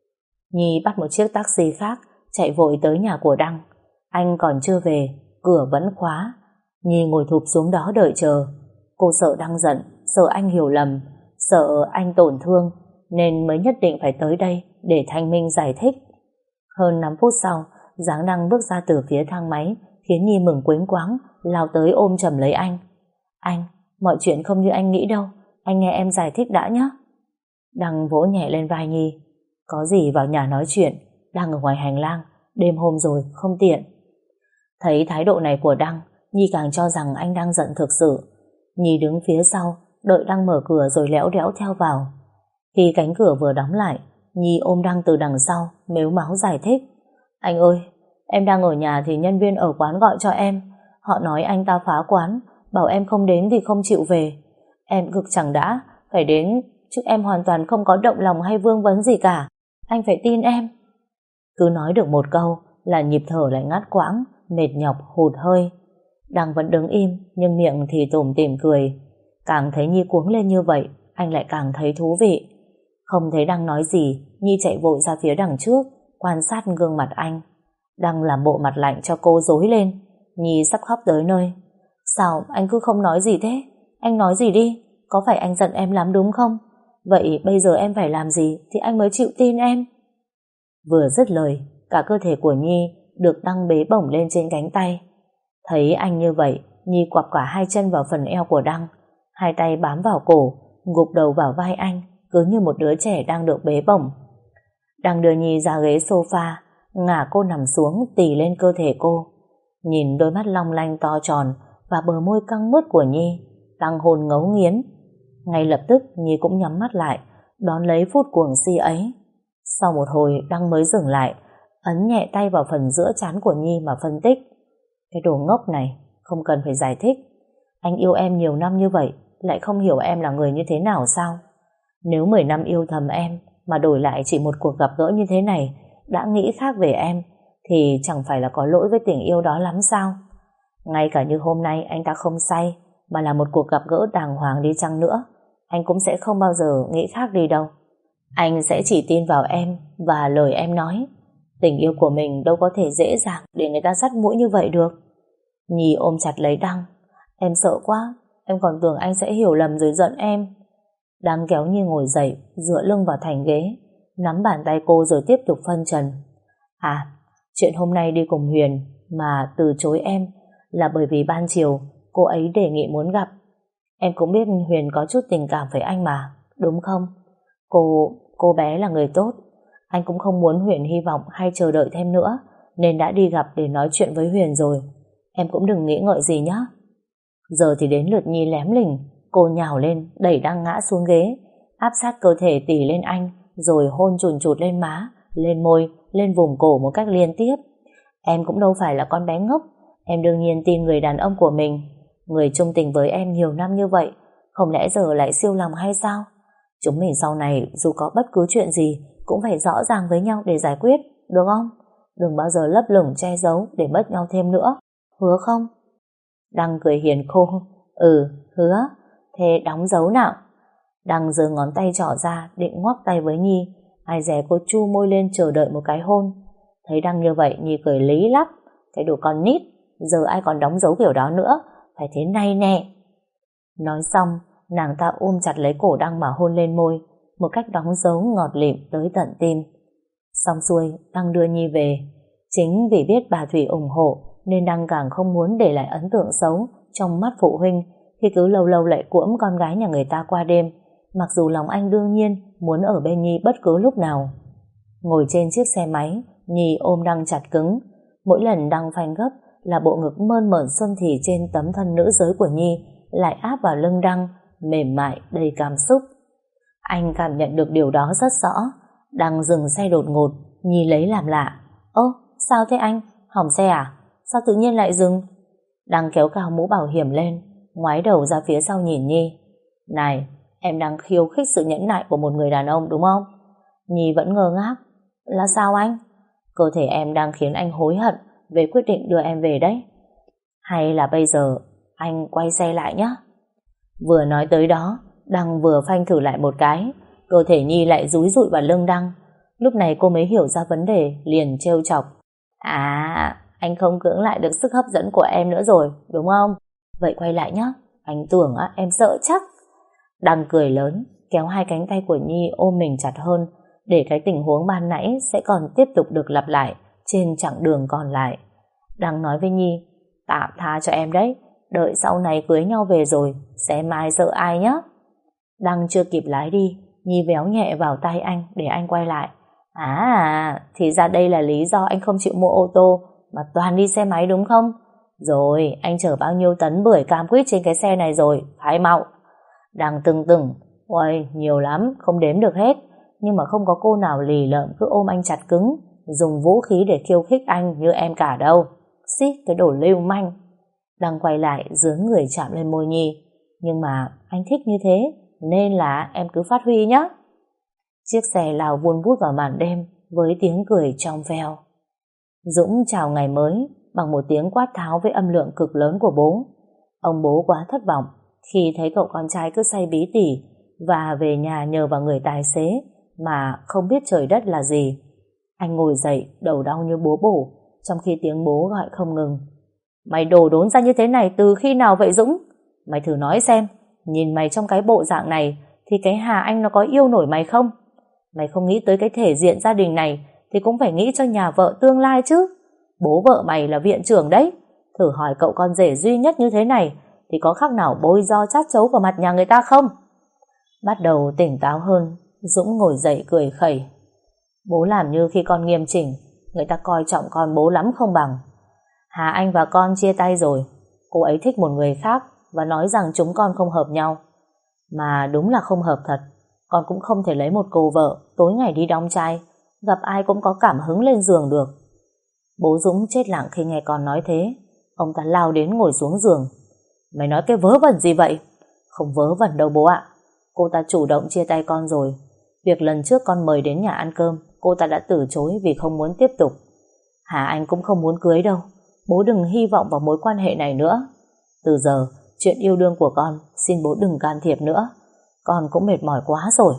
Nhi bắt một chiếc taxi khác, chạy vội tới nhà của Đăng. Anh còn chưa về, cửa vẫn khóa. Nhi ngồi thụp xuống đó đợi chờ. Cô sợ Đăng giận, sợ anh hiểu lầm, sợ anh tổn thương, nên mới nhất định phải tới đây để thanh minh giải thích. Hơn 5 phút sau, dáng Đăng bước ra từ phía thang máy, khiến Nhi mừng quếnh quáng, lao tới ôm chầm lấy anh. Anh, mọi chuyện không như anh nghĩ đâu, anh nghe em giải thích đã nhé. Đăng vỗ nhẹ lên vai Nhi. Có gì vào nhà nói chuyện, đang ở ngoài hành lang, đêm hôm rồi, không tiện. Thấy thái độ này của Đăng, Nhi càng cho rằng anh đang giận thực sự. Nhi đứng phía sau, đợi Đăng mở cửa rồi lẽo đẽo theo vào. Khi cánh cửa vừa đóng lại, Nhi ôm Đăng từ đằng sau, mếu máo giải thích. Anh ơi, em đang ở nhà thì nhân viên ở quán gọi cho em. Họ nói anh ta phá quán, bảo em không đến thì không chịu về. Em cực chẳng đã, phải đến, chứ em hoàn toàn không có động lòng hay vương vấn gì cả. Anh phải tin em. Cứ nói được một câu là nhịp thở lại ngắt quãng, mệt nhọc hụt hơi. Đăng vẫn đứng im, nhưng miệng thì tủm tỉm cười. Càng thấy Nhi cuống lên như vậy, anh lại càng thấy thú vị. Không thấy Đăng nói gì, Nhi chạy vội ra phía đằng trước, quan sát gương mặt anh. Đăng làm bộ mặt lạnh cho cô rối lên. Nhi sắp khóc tới nơi. Sao anh cứ không nói gì thế? Anh nói gì đi, có phải anh giận em lắm đúng không? Vậy bây giờ em phải làm gì thì anh mới chịu tin em? Vừa dứt lời, cả cơ thể của Nhi được Đăng bế bổng lên trên cánh tay. Thấy anh như vậy, Nhi quặp cả hai chân vào phần eo của Đăng, hai tay bám vào cổ, gục đầu vào vai anh, cứ như một đứa trẻ đang được bế bổng. Đăng đưa Nhi ra ghế sofa, ngả cô nằm xuống tì lên cơ thể cô. Nhìn đôi mắt long lanh to tròn và bờ môi căng mướt của Nhi, Đăng hồn ngấu nghiến. Ngay lập tức Nhi cũng nhắm mắt lại, đón lấy phút cuồng si ấy. Sau một hồi Đăng mới dừng lại, ấn nhẹ tay vào phần giữa trán của Nhi mà phân tích. Cái đồ ngốc này, không cần phải giải thích. Anh yêu em nhiều năm như vậy, lại không hiểu em là người như thế nào sao? Nếu 10 năm yêu thầm em mà đổi lại chỉ một cuộc gặp gỡ như thế này đã nghĩ khác về em, thì chẳng phải là có lỗi với tình yêu đó lắm sao? Ngay cả như hôm nay anh ta không say, mà là một cuộc gặp gỡ đàng hoàng đi chăng nữa, anh cũng sẽ không bao giờ nghĩ khác đi đâu. Anh sẽ chỉ tin vào em và lời em nói. Tình yêu của mình đâu có thể dễ dàng để người ta dắt mũi như vậy được. Nhi ôm chặt lấy Đăng. Em sợ quá, em còn tưởng anh sẽ hiểu lầm rồi giận em. Đăng kéo Nhi ngồi dậy, dựa lưng vào thành ghế, nắm bàn tay cô rồi tiếp tục phân trần. Chuyện hôm nay đi cùng Huyền mà từ chối em là bởi vì ban chiều cô ấy đề nghị muốn gặp. Em cũng biết Huyền có chút tình cảm với anh mà, đúng không? Cô bé là người tốt. Anh cũng không muốn Huyền hy vọng hay chờ đợi thêm nữa, nên đã đi gặp để nói chuyện với Huyền rồi. Em cũng đừng nghĩ ngợi gì nhé. Giờ thì đến lượt Nhi lém lỉnh. Cô nhào lên, đẩy Đăng ngã xuống ghế, áp sát cơ thể tỉ lên anh, rồi hôn chùn chụt lên má, lên môi, lên vùng cổ một cách liên tiếp. Em cũng đâu phải là con bé ngốc. Em đương nhiên tin người đàn ông của mình, người chung tình với em nhiều năm như vậy, không lẽ giờ lại siêu lòng hay sao? Chúng mình sau này dù có bất cứ chuyện gì cũng phải rõ ràng với nhau để giải quyết, được không? Đừng bao giờ lấp lửng che giấu để mất nhau thêm nữa, hứa không? Đăng cười hiền khô. Ừ, hứa. Thế đóng dấu nào. Đăng giơ ngón tay trỏ ra định ngoắc tay với Nhi. Ai dè cô chu môi lên chờ đợi một cái hôn. Thấy Đăng như vậy Nhi cười lý lắm. Cái đồ con nít, giờ ai còn đóng dấu kiểu đó nữa, phải thế này nè. Nói xong, nàng ta ôm chặt lấy cổ Đăng mà hôn lên môi, một cách đóng dấu ngọt lịm tới tận tim. Xong xuôi, Đăng đưa Nhi về. Chính vì biết bà Thủy ủng hộ nên Đăng càng không muốn để lại ấn tượng xấu trong mắt phụ huynh khi cứ lâu lâu lại cuỗm con gái nhà người ta qua đêm, mặc dù lòng anh đương nhiên muốn ở bên Nhi bất cứ lúc nào. Ngồi trên chiếc xe máy, Nhi ôm Đăng chặt cứng. Mỗi lần Đăng phanh gấp là bộ ngực mơn mởn xuân thì trên tấm thân nữ giới của Nhi lại áp vào lưng Đăng, mềm mại đầy cảm xúc. Anh cảm nhận được điều đó rất rõ. Đăng dừng xe đột ngột, Nhi lấy làm lạ. Ơ, sao thế anh? Hỏng xe à? Sao tự nhiên lại dừng? Đăng kéo cao mũ bảo hiểm lên, ngoái đầu ra phía sau nhìn Nhi. Này, em đang khiêu khích sự nhẫn nại của một người đàn ông đúng không? Nhi vẫn ngơ ngác. Là sao anh? Cơ thể em đang khiến anh hối hận về quyết định đưa em về đấy. Hay là bây giờ anh quay xe lại nhé? Vừa nói tới đó, Đăng vừa phanh thử lại một cái, cơ thể Nhi lại dúi dụi vào lưng Đăng. Lúc này cô mới hiểu ra vấn đề, liền trêu chọc. À, anh không cưỡng lại được sức hấp dẫn của em nữa rồi, đúng không? Vậy quay lại nhé, anh tưởng em sợ chắc. Đăng cười lớn, kéo hai cánh tay của Nhi ôm mình chặt hơn, để cái tình huống ban nãy sẽ còn tiếp tục được lặp lại trên chặng đường còn lại. Đăng nói với Nhi, tạm tha cho em đấy, đợi sau này cưới nhau về rồi, xem ai sợ ai nhé. Đăng chưa kịp lái đi, Nhi véo nhẹ vào tay anh để anh quay lại. À, thì ra đây là lý do anh không chịu mua ô tô mà toàn đi xe máy đúng không? Rồi, anh chở bao nhiêu tấn bưởi cam quýt trên cái xe này rồi, khai mạo. Đăng tưng. Ôi, nhiều lắm, không đếm được hết. Nhưng mà không có cô nào lì lợm cứ ôm anh chặt cứng, dùng vũ khí để khiêu khích anh như em cả đâu. Xít, cái đồ lưu manh. Đăng quay lại dướng người chạm lên môi Nhi. Nhưng mà anh thích như thế, nên là em cứ phát huy nhé. Chiếc xe lao vun vút vào màn đêm với tiếng cười trong veo. Dũng chào ngày mới bằng một tiếng quát tháo với âm lượng cực lớn của bố. Ông bố quá thất vọng khi thấy cậu con trai cứ say bí tỉ và về nhà nhờ vào người tài xế mà không biết trời đất là gì. Anh ngồi dậy, đầu đau như búa bổ, trong khi tiếng bố gọi không ngừng. Mày đổ đốn ra như thế này từ khi nào vậy Dũng? Mày thử nói xem, nhìn mày trong cái bộ dạng này thì cái Hà Anh nó có yêu nổi mày không? Mày không nghĩ tới cái thể diện gia đình này thì cũng phải nghĩ cho nhà vợ tương lai chứ. Bố vợ mày là viện trưởng đấy. Thử hỏi cậu con rể duy nhất như thế này thì có khác nào bôi do chát chấu vào mặt nhà người ta không? Bắt đầu tỉnh táo hơn, Dũng ngồi dậy cười khẩy. Bố làm như khi con nghiêm chỉnh, người ta coi trọng con bố lắm không bằng. Hà Anh và con chia tay rồi, cô ấy thích một người khác và nói rằng chúng con không hợp nhau. Mà đúng là không hợp thật. Con cũng không thể lấy một cô vợ tối ngày đi đóng trai, gặp ai cũng có cảm hứng lên giường được. Bố Dũng chết lặng khi nghe con nói thế. Ông ta lao đến ngồi xuống giường. Mày nói cái vớ vẩn gì vậy? Không vớ vẩn đâu bố ạ. Cô ta chủ động chia tay con rồi. Việc lần trước con mời đến nhà ăn cơm, cô ta đã từ chối vì không muốn tiếp tục. Hà Anh cũng không muốn cưới đâu. Bố đừng hy vọng vào mối quan hệ này nữa. Từ giờ, chuyện yêu đương của con xin bố đừng can thiệp nữa. Con cũng mệt mỏi quá rồi.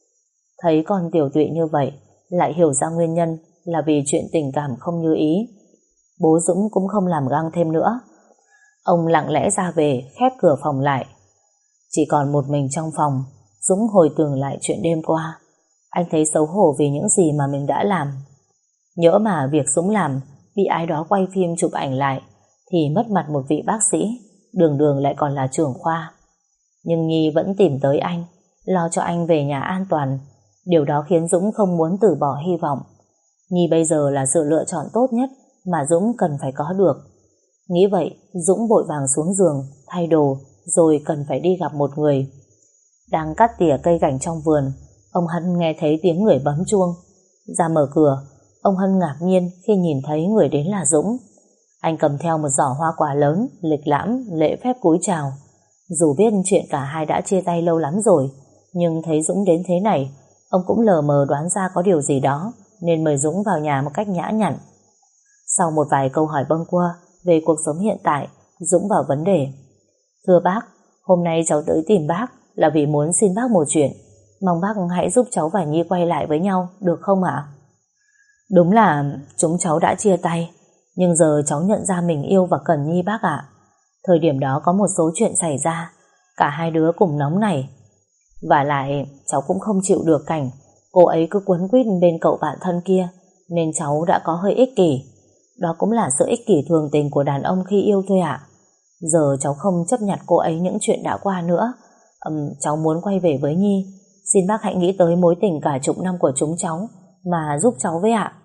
Thấy con tiểu tụy như vậy, lại hiểu ra nguyên nhân là vì chuyện tình cảm không như ý. Bố Dũng cũng không làm găng thêm nữa. Ông lặng lẽ ra về, khép cửa phòng lại. Chỉ còn một mình trong phòng, Dũng hồi tưởng lại chuyện đêm qua. Anh thấy xấu hổ vì những gì mà mình đã làm. Nhỡ mà việc Dũng làm bị ai đó quay phim chụp ảnh lại thì mất mặt một vị bác sĩ. đường đường lại còn là trưởng khoa. Nhưng Nhi vẫn tìm tới anh, lo cho anh về nhà an toàn. Điều đó khiến Dũng không muốn từ bỏ hy vọng. Nhi bây giờ là sự lựa chọn tốt nhất mà Dũng cần phải có được. Nghĩ vậy, Dũng vội vàng xuống giường, thay đồ, rồi cần phải đi gặp một người. Đang cắt tỉa cây cảnh trong vườn, ông Hân nghe thấy tiếng người bấm chuông. Ra mở cửa, ông Hân ngạc nhiên khi nhìn thấy người đến là Dũng. Anh cầm theo một giỏ hoa quả lớn, lịch lãm, lễ phép cúi chào. Dù biết chuyện cả hai đã chia tay lâu lắm rồi, nhưng thấy Dũng đến thế này, ông cũng lờ mờ đoán ra có điều gì đó, nên mời Dũng vào nhà một cách nhã nhặn. Sau một vài câu hỏi bâng quơ về cuộc sống hiện tại, Dũng vào vấn đề. Thưa bác, hôm nay cháu tới tìm bác là vì muốn xin bác một chuyện. Mong bác hãy giúp cháu và Nhi quay lại với nhau, được không ạ? Đúng là chúng cháu đã chia tay, nhưng giờ cháu nhận ra mình yêu và cần Nhi bác ạ. Thời điểm đó có một số chuyện xảy ra, cả hai đứa cùng nóng nảy. Và lại cháu cũng không chịu được cảnh cô ấy cứ quấn quýt bên cậu bạn thân kia, nên cháu đã có hơi ích kỷ. Đó cũng là sự ích kỷ thường tình của đàn ông khi yêu thôi ạ. Giờ cháu không chấp nhận cô ấy những chuyện đã qua nữa. Cháu muốn quay về với Nhi. Xin bác hãy nghĩ tới mối tình cả chục năm của chúng cháu mà giúp cháu với ạ.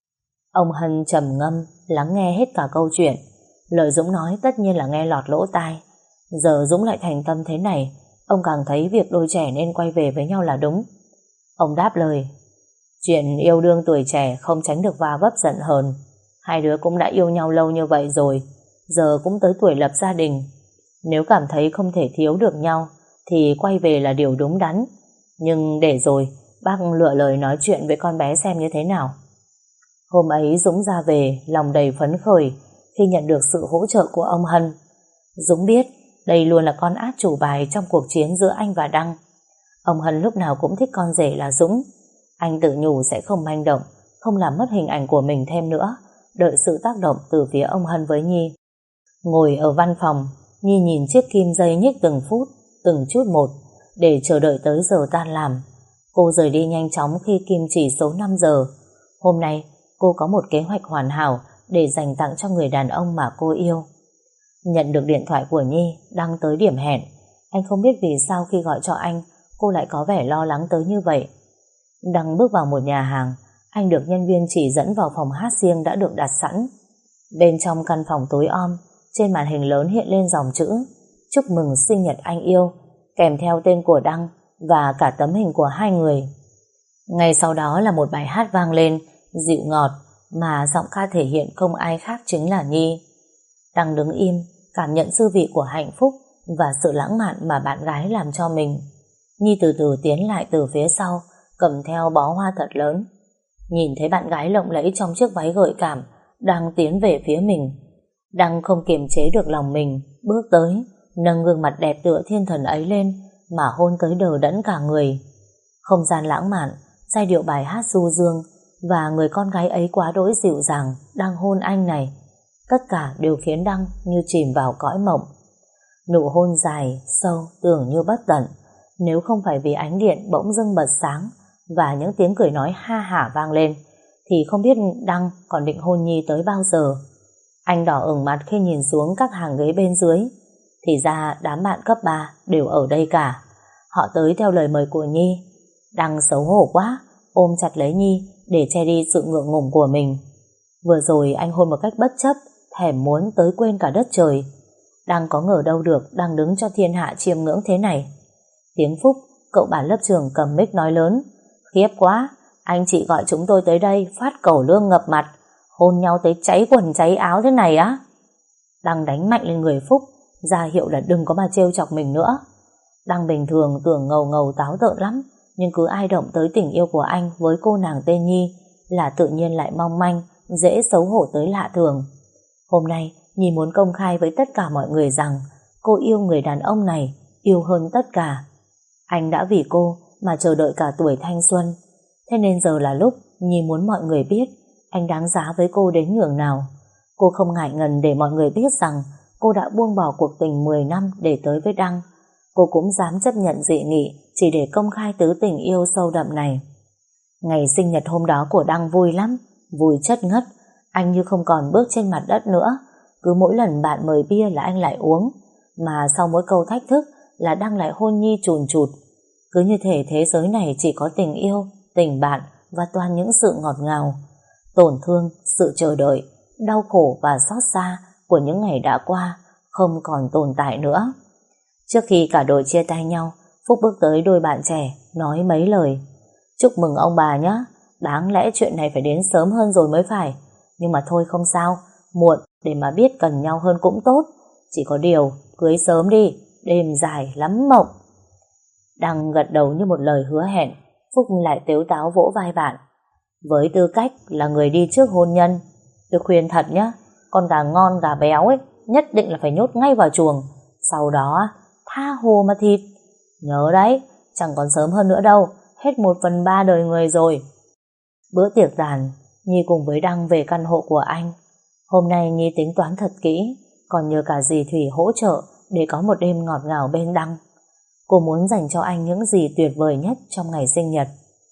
Ông Hân trầm ngâm lắng nghe hết cả câu chuyện. Lời Dũng nói tất nhiên là nghe lọt lỗ tai. Giờ Dũng lại thành tâm thế này, ông càng thấy việc đôi trẻ nên quay về với nhau là đúng. Ông đáp lời. Chuyện yêu đương tuổi trẻ không tránh được va vấp giận hờn. Hai đứa cũng đã yêu nhau lâu như vậy rồi, giờ cũng tới tuổi lập gia đình. Nếu cảm thấy không thể thiếu được nhau thì quay về là điều đúng đắn. Nhưng để rồi, bác lựa lời nói chuyện với con bé xem như thế nào. Hôm ấy Dũng ra về lòng đầy phấn khởi khi nhận được sự hỗ trợ của ông Hân. Dũng biết đây luôn là con át chủ bài trong cuộc chiến giữa anh và Đăng. Ông Hân lúc nào cũng thích con rể là Dũng. Anh tự nhủ sẽ không manh động, không làm mất hình ảnh của mình thêm nữa, đợi sự tác động từ phía ông Hân với Nhi. Ngồi ở văn phòng, Nhi nhìn chiếc kim dây nhích từng phút, từng chút một, để chờ đợi tới giờ tan làm. Cô rời đi nhanh chóng khi kim chỉ số 5 giờ. Hôm nay, cô có một kế hoạch hoàn hảo để dành tặng cho người đàn ông mà cô yêu. Nhận được điện thoại của Nhi, Đăng tới điểm hẹn. Anh không biết vì sao khi gọi cho anh, cô lại có vẻ lo lắng tới như vậy. Đăng bước vào một nhà hàng, anh được nhân viên chỉ dẫn vào phòng hát riêng đã được đặt sẵn. Bên trong căn phòng tối om, trên màn hình lớn hiện lên dòng chữ chúc mừng sinh nhật anh yêu, kèm theo tên của Đăng và cả tấm hình của hai người. Ngay sau đó là một bài hát vang lên, dịu ngọt, mà giọng ca thể hiện không ai khác chính là Nhi. Đăng đứng im, cảm nhận dư vị của hạnh phúc và sự lãng mạn mà bạn gái làm cho mình. Nhi từ từ tiến lại từ phía sau, cầm theo bó hoa thật lớn. Nhìn thấy bạn gái lộng lẫy trong chiếc váy gợi cảm đang tiến về phía mình, Đăng không kiềm chế được lòng mình, bước tới, nâng gương mặt đẹp tựa thiên thần ấy lên mà hôn tới đờ đẫn cả người. Không gian lãng mạn, giai điệu bài hát du dương và người con gái ấy quá đỗi dịu dàng đang hôn anh này, tất cả đều khiến Đăng như chìm vào cõi mộng. Nụ hôn dài, sâu, tưởng như bất tận. Nếu không phải vì ánh điện bỗng dưng bật sáng và những tiếng cười nói ha hả vang lên, thì không biết Đăng còn định hôn Nhi tới bao giờ. Anh đỏ ửng mặt khi nhìn xuống các hàng ghế bên dưới. Thì ra đám bạn cấp 3 đều ở đây cả. Họ tới theo lời mời của Nhi. Đăng xấu hổ quá, ôm chặt lấy Nhi để che đi sự ngượng ngùng của mình. Vừa rồi anh hôn một cách bất chấp, thèm muốn tới quên cả đất trời. Đăng có ngờ đâu được đang đứng cho thiên hạ chiêm ngưỡng thế này. Tiếng Phúc, cậu bạn lớp trường cầm mic nói lớn. Khiếp quá, anh chị gọi chúng tôi tới đây phát cẩu lương ngập mặt, hôn nhau tới cháy quần cháy áo thế này á. Đăng đánh mạnh lên người Phúc, ra hiệu là đừng có mà trêu chọc mình nữa. Đăng bình thường tưởng ngầu ngầu táo tợn lắm, nhưng cứ ai động tới tình yêu của anh với cô nàng tên Nhi là tự nhiên lại mong manh, dễ xấu hổ tới lạ thường. Hôm nay Nhi muốn công khai với tất cả mọi người rằng cô yêu người đàn ông này, yêu hơn tất cả. Anh đã vì cô mà chờ đợi cả tuổi thanh xuân. Thế nên giờ là lúc Nhi muốn mọi người biết anh đáng giá với cô đến nhường nào. Cô không ngại ngần để mọi người biết rằng cô đã buông bỏ cuộc tình 10 năm để tới với Đăng. Cô cũng dám chấp nhận dị nghị chỉ để công khai tứ tình yêu sâu đậm này. Ngày sinh nhật hôm đó của Đăng vui lắm, vui chất ngất. Anh như không còn bước trên mặt đất nữa. Cứ mỗi lần bạn mời bia là anh lại uống. mà sau mỗi câu thách thức là Đăng lại hôn Nhi chùn chụt. Cứ như thể thế giới này chỉ có tình yêu, tình bạn và toàn những sự ngọt ngào. Tổn thương, sự chờ đợi, đau khổ và xót xa của những ngày đã qua không còn tồn tại nữa. Trước khi cả đội chia tay nhau, Phúc bước tới đôi bạn trẻ, nói mấy lời. Chúc mừng ông bà nhé, đáng lẽ chuyện này phải đến sớm hơn rồi mới phải. Nhưng mà thôi không sao, muộn để mà biết cần nhau hơn cũng tốt. Chỉ có điều, cưới sớm đi, đêm dài lắm mộng. Đăng gật đầu như một lời hứa hẹn. Phúc lại tếu táo vỗ vai bạn. Với tư cách là người đi trước hôn nhân, tôi khuyên thật nhé, con gà ngon gà béo ấy nhất định là phải nhốt ngay vào chuồng, sau đó tha hồ mà thịt. Nhớ đấy, chẳng còn sớm hơn nữa đâu, hết 1/3 đời người rồi. Bữa tiệc tàn, Nhi cùng với Đăng về căn hộ của anh. Hôm nay Nhi tính toán thật kỹ, còn nhờ cả dì Thủy hỗ trợ để có một đêm ngọt ngào bên Đăng. Cô muốn dành cho anh những gì tuyệt vời nhất trong ngày sinh nhật.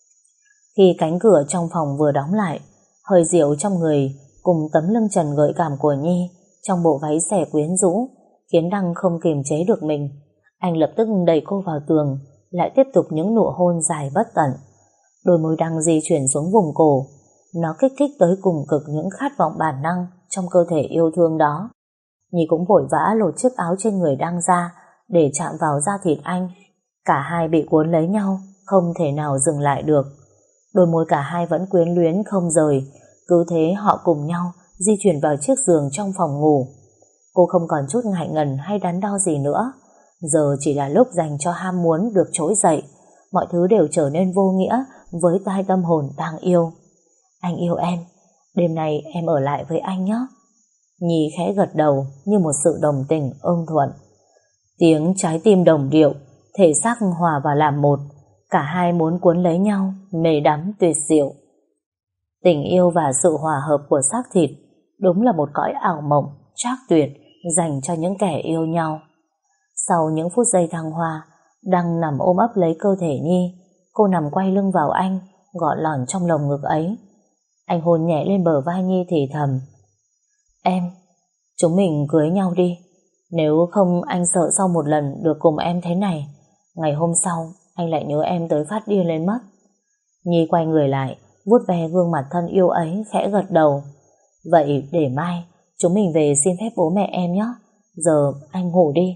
Khi cánh cửa trong phòng vừa đóng lại, hơi rượu trong người cùng tấm lưng trần gợi cảm của Nhi trong bộ váy xẻ quyến rũ khiến Đăng không kiềm chế được mình. Anh lập tức đẩy cô vào tường, lại tiếp tục những nụ hôn dài bất tận. Đôi môi Đăng di chuyển xuống vùng cổ, nó kích thích tới cùng cực những khát vọng bản năng trong cơ thể yêu thương đó. Nhi cũng vội vã lột chiếc áo trên người Đăng ra để chạm vào da thịt anh. Cả hai bị cuốn lấy nhau, không thể nào dừng lại được. Đôi môi cả hai vẫn quyến luyến không rời. Cứ thế họ cùng nhau di chuyển vào chiếc giường trong phòng ngủ. Cô không còn chút ngại ngần hay đắn đo gì nữa. Giờ chỉ là lúc dành cho ham muốn được trỗi dậy. Mọi thứ đều trở nên vô nghĩa với tai tâm hồn đang yêu. Anh yêu em, đêm nay em ở lại với anh nhé. Nhi khẽ gật đầu như một sự đồng tình ưng thuận. Tiếng trái tim đồng điệu, thể xác hòa vào làm một. Cả hai muốn cuốn lấy nhau, mê đắm tuyệt diệu. Tình yêu và sự hòa hợp của xác thịt đúng là một cõi ảo mộng trác tuyệt dành cho những kẻ yêu nhau. Sau những phút giây thăng hoa, Đăng nằm ôm ấp lấy cơ thể Nhi. Cô nằm quay lưng vào anh, gọn lỏn trong lồng ngực ấy. Anh hôn nhẹ lên bờ vai Nhi thì thầm. Em, chúng mình cưới nhau đi. Nếu không anh sợ sau một lần được cùng em thế này, ngày hôm sau anh lại nhớ em tới phát điên lên mất. Nhi quay người lại, vuốt ve gương mặt thân yêu ấy, khẽ gật đầu. Vậy để mai chúng mình về xin phép bố mẹ em nhé. Giờ anh ngủ đi.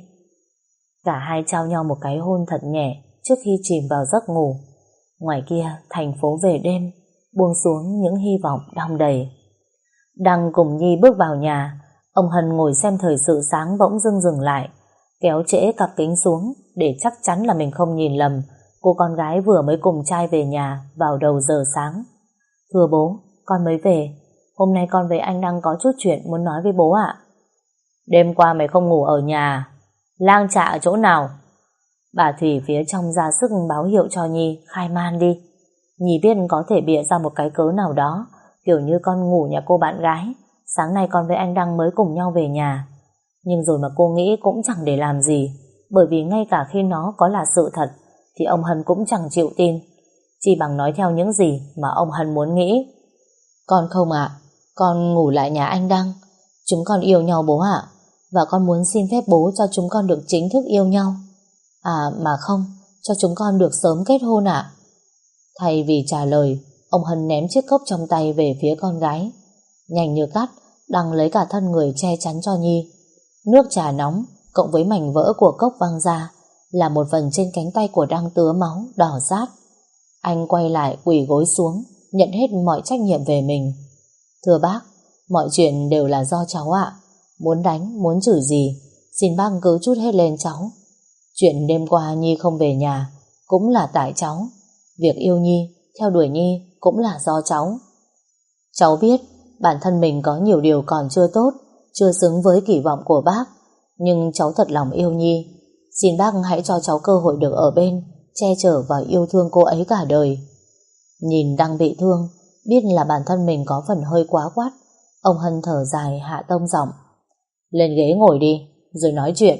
Cả hai trao nhau một cái hôn thật nhẹ trước khi chìm vào giấc ngủ. Ngoài kia thành phố về đêm buông xuống những hy vọng đong đầy. Đăng cùng Nhi bước vào nhà. Ông Hân ngồi xem thời sự sáng bỗng dưng dừng lại, kéo trễ cặp kính xuống để chắc chắn là mình không nhìn lầm cô con gái vừa mới cùng trai về nhà vào đầu giờ sáng. Thưa bố, con mới về. Hôm nay con với anh Đăng có chút chuyện muốn nói với bố ạ. Đêm qua mày không ngủ ở nhà, lang chạ ở chỗ nào? Bà Thủy phía trong ra sức báo hiệu cho Nhi khai man đi. Nhi biết có thể bịa ra một cái cớ nào đó, kiểu như con ngủ nhà cô bạn gái, sáng nay con với anh Đăng mới cùng nhau về nhà. Nhưng rồi mà cô nghĩ cũng chẳng để làm gì, bởi vì ngay cả khi nó có là sự thật thì ông Hân cũng chẳng chịu tin. Chỉ bằng nói theo những gì mà ông Hân muốn nghĩ. Con không ạ, con ngủ lại nhà anh Đăng. Chúng con yêu nhau bố ạ, và con muốn xin phép bố cho chúng con được chính thức yêu nhau. À mà không, cho chúng con được sớm kết hôn ạ. Thay vì trả lời, ông Hân ném chiếc cốc trong tay về phía con gái. Nhanh như cắt, Đăng lấy cả thân người che chắn cho Nhi. Nước trà nóng cộng với mảnh vỡ của cốc văng ra, là một phần trên cánh tay của Đăng tứa máu đỏ rát. Anh quay lại quỳ gối xuống, nhận hết mọi trách nhiệm về mình. Thưa bác, mọi chuyện đều là do cháu ạ. Muốn đánh, muốn chửi gì, xin bác cứ trút hết lên cháu. Chuyện đêm qua Nhi không về nhà cũng là tại cháu. Việc yêu Nhi, theo đuổi Nhi cũng là do cháu. Cháu biết bản thân mình có nhiều điều còn chưa tốt, chưa xứng với kỳ vọng của bác, nhưng cháu thật lòng yêu Nhi. Xin bác hãy cho cháu cơ hội được ở bên, che chở và yêu thương cô ấy cả đời. Nhìn Đăng bị thương, biết là bản thân mình có phần hơi quá quát, ông Hân thở dài hạ tông giọng. Lên ghế ngồi đi, rồi nói chuyện.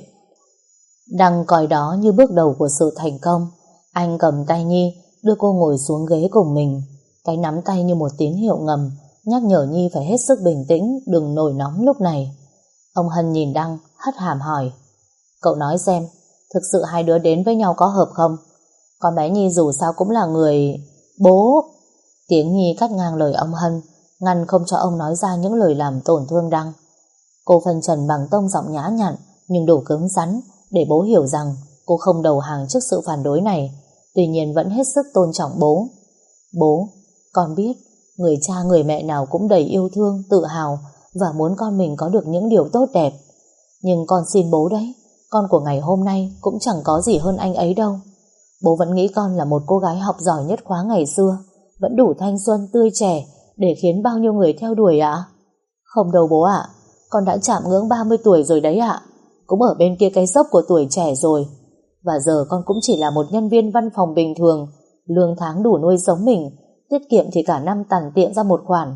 Đăng coi đó như bước đầu của sự thành công. Anh cầm tay Nhi, đưa cô ngồi xuống ghế cùng mình. Cái nắm tay như một tín hiệu ngầm, nhắc nhở Nhi phải hết sức bình tĩnh, đừng nổi nóng lúc này. Ông Hân nhìn Đăng, hất hàm hỏi. Cậu nói xem, thực sự hai đứa đến với nhau có hợp không? Con bé Nhi dù sao cũng là người... Bố! Tiếng Nhi cắt ngang lời ông Hân, ngăn không cho ông nói ra những lời làm tổn thương Đăng. Cô phân trần bằng tông giọng nhã nhặn nhưng đủ cứng rắn để bố hiểu rằng cô không đầu hàng trước sự phản đối này, tuy nhiên vẫn hết sức tôn trọng bố. Bố, con biết người cha người mẹ nào cũng đầy yêu thương, tự hào và muốn con mình có được những điều tốt đẹp. Nhưng con xin bố đấy, con của ngày hôm nay cũng chẳng có gì hơn anh ấy đâu. Bố vẫn nghĩ con là một cô gái học giỏi nhất khóa ngày xưa, vẫn đủ thanh xuân tươi trẻ để khiến bao nhiêu người theo đuổi ạ. Không đâu bố ạ, con đã chạm ngưỡng 30 tuổi rồi đấy ạ, cũng ở bên kia cái dốc của tuổi trẻ rồi. Và giờ con cũng chỉ là một nhân viên văn phòng bình thường, lương tháng đủ nuôi sống mình, tiết kiệm thì cả năm tằn tiện ra một khoản.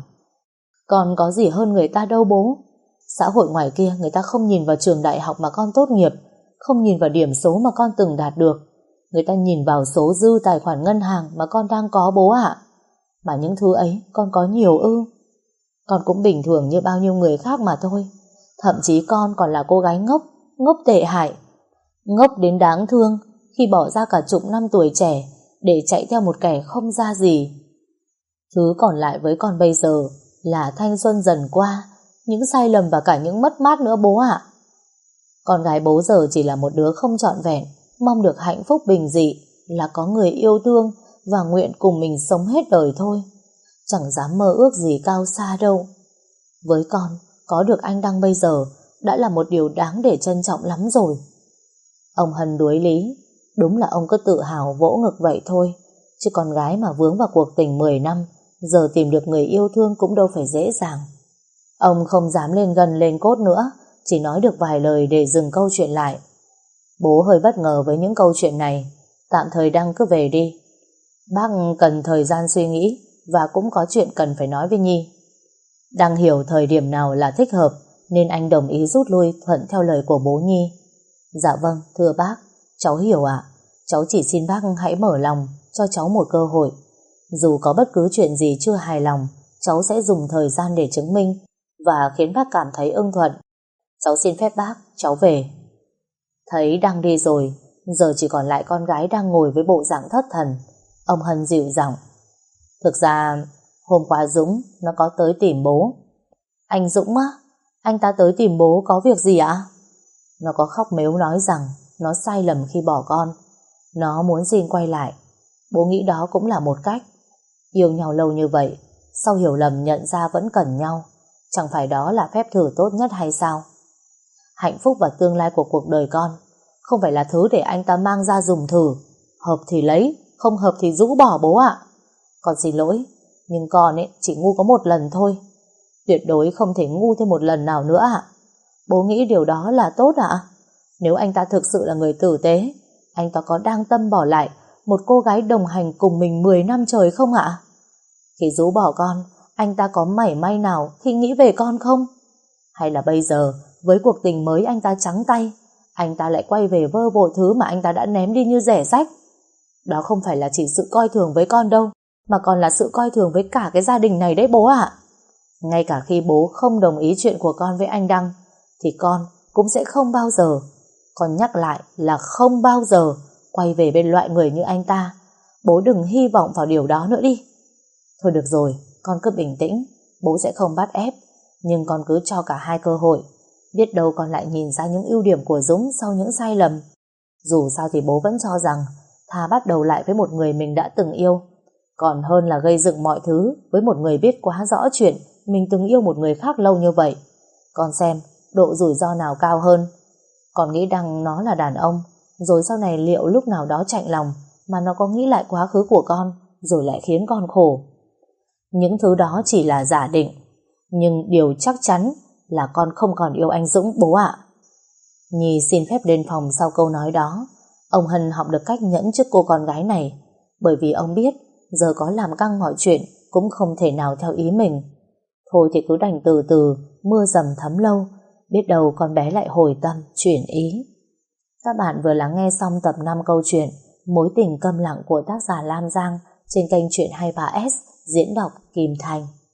Con có gì hơn người ta đâu bố. Xã hội ngoài kia người ta không nhìn vào trường đại học mà con tốt nghiệp, không nhìn vào điểm số mà con từng đạt được. Người ta nhìn vào số dư tài khoản ngân hàng mà con đang có bố ạ. Mà những thứ ấy con có nhiều ư? Con cũng bình thường như bao nhiêu người khác mà thôi. Thậm chí con còn là cô gái ngốc, ngốc tệ hại, ngốc đến đáng thương khi bỏ ra cả chục năm tuổi trẻ để chạy theo một kẻ không ra gì. Thứ còn lại với con bây giờ là thanh xuân dần qua, những sai lầm và cả những mất mát nữa bố ạ. Con gái bố giờ chỉ là một đứa không trọn vẹn, mong được hạnh phúc bình dị, là có người yêu thương và nguyện cùng mình sống hết đời thôi. Chẳng dám mơ ước gì cao xa đâu. Với con, có được anh Đăng bây giờ đã là một điều đáng để trân trọng lắm rồi. Ông Hân đuối lý, đúng là ông cứ tự hào vỗ ngực vậy thôi, chứ con gái mà vướng vào cuộc tình 10 năm, giờ tìm được người yêu thương cũng đâu phải dễ dàng. Ông không dám lên gần lên cốt nữa, chỉ nói được vài lời để dừng câu chuyện lại. Bố hơi bất ngờ với những câu chuyện này, tạm thời Đăng cứ về đi. Bác cần thời gian suy nghĩ và cũng có chuyện cần phải nói với Nhi. Đăng hiểu thời điểm nào là thích hợp nên anh đồng ý rút lui thuận theo lời của bố Nhi. Dạ vâng, thưa bác, cháu hiểu ạ. Cháu chỉ xin bác hãy mở lòng cho cháu một cơ hội. Dù có bất cứ chuyện gì chưa hài lòng, cháu sẽ dùng thời gian để chứng minh và khiến bác cảm thấy ưng thuận. Cháu xin phép bác, cháu về. Thấy Đăng đi rồi, giờ chỉ còn lại con gái đang ngồi với bộ dạng thất thần. Ông Hân dịu giọng. Thực ra, hôm qua Dũng nó có tới tìm bố. Anh Dũng á? Anh ta tới tìm bố có việc gì ạ? Nó có khóc mếu nói rằng nó sai lầm khi bỏ con. Nó muốn xin quay lại. Bố nghĩ đó cũng là một cách. Yêu nhau lâu như vậy, sau hiểu lầm nhận ra vẫn cần nhau, chẳng phải đó là phép thử tốt nhất hay sao? Hạnh phúc và tương lai của cuộc đời con không phải là thứ để anh ta mang ra dùng thử. Hợp thì lấy, không hợp thì rũ bỏ bố ạ. Con xin lỗi, nhưng con ấy chỉ ngu có một lần thôi. Tuyệt đối không thể ngu thêm một lần nào nữa ạ. Bố nghĩ điều đó là tốt ạ? Nếu anh ta thực sự là người tử tế, anh ta có đang tâm bỏ lại một cô gái đồng hành cùng mình 10 năm trời không ạ? Khi rũ bỏ con, anh ta có mảy may nào khi nghĩ về con không? Hay là bây giờ, với cuộc tình mới anh ta trắng tay, anh ta lại quay về vơ vội thứ mà anh ta đã ném đi như rẻ rách? Đó không phải là chỉ sự coi thường với con đâu, mà còn là sự coi thường với cả cái gia đình này đấy bố ạ. Ngay cả khi bố không đồng ý chuyện của con với anh Đăng, thì con cũng sẽ không bao giờ, con nhắc lại là không bao giờ quay về bên loại người như anh ta. Bố đừng hy vọng vào điều đó nữa đi. Thôi được rồi, con cứ bình tĩnh, bố sẽ không bắt ép, nhưng con cứ cho cả hai cơ hội. Biết đâu con lại nhìn ra những ưu điểm của Dũng sau những sai lầm. Dù sao thì bố vẫn cho rằng thà bắt đầu lại với một người mình đã từng yêu, còn hơn là gây dựng mọi thứ với một người biết quá rõ chuyện mình từng yêu một người khác lâu như vậy. Con xem độ rủi ro nào cao hơn. Con nghĩ Đăng nó là đàn ông, rồi sau này liệu lúc nào đó chạnh lòng mà nó có nghĩ lại quá khứ của con, rồi lại khiến con khổ. Những thứ đó chỉ là giả định, nhưng điều chắc chắn là con không còn yêu anh Dũng bố ạ. Nhi xin phép lên phòng sau câu nói đó. Ông Hân học được cách nhẫn trước cô con gái này, bởi vì ông biết giờ có làm căng mọi chuyện cũng không thể nào theo ý mình. Thôi thì cứ đành từ từ, mưa dầm thấm lâu, biết đâu con bé lại hồi tâm, chuyển ý. Các bạn vừa lắng nghe xong tập 5 câu chuyện Mối tình câm lặng của tác giả Lam Giang trên kênh Chuyện 23S, diễn đọc Kim Thành.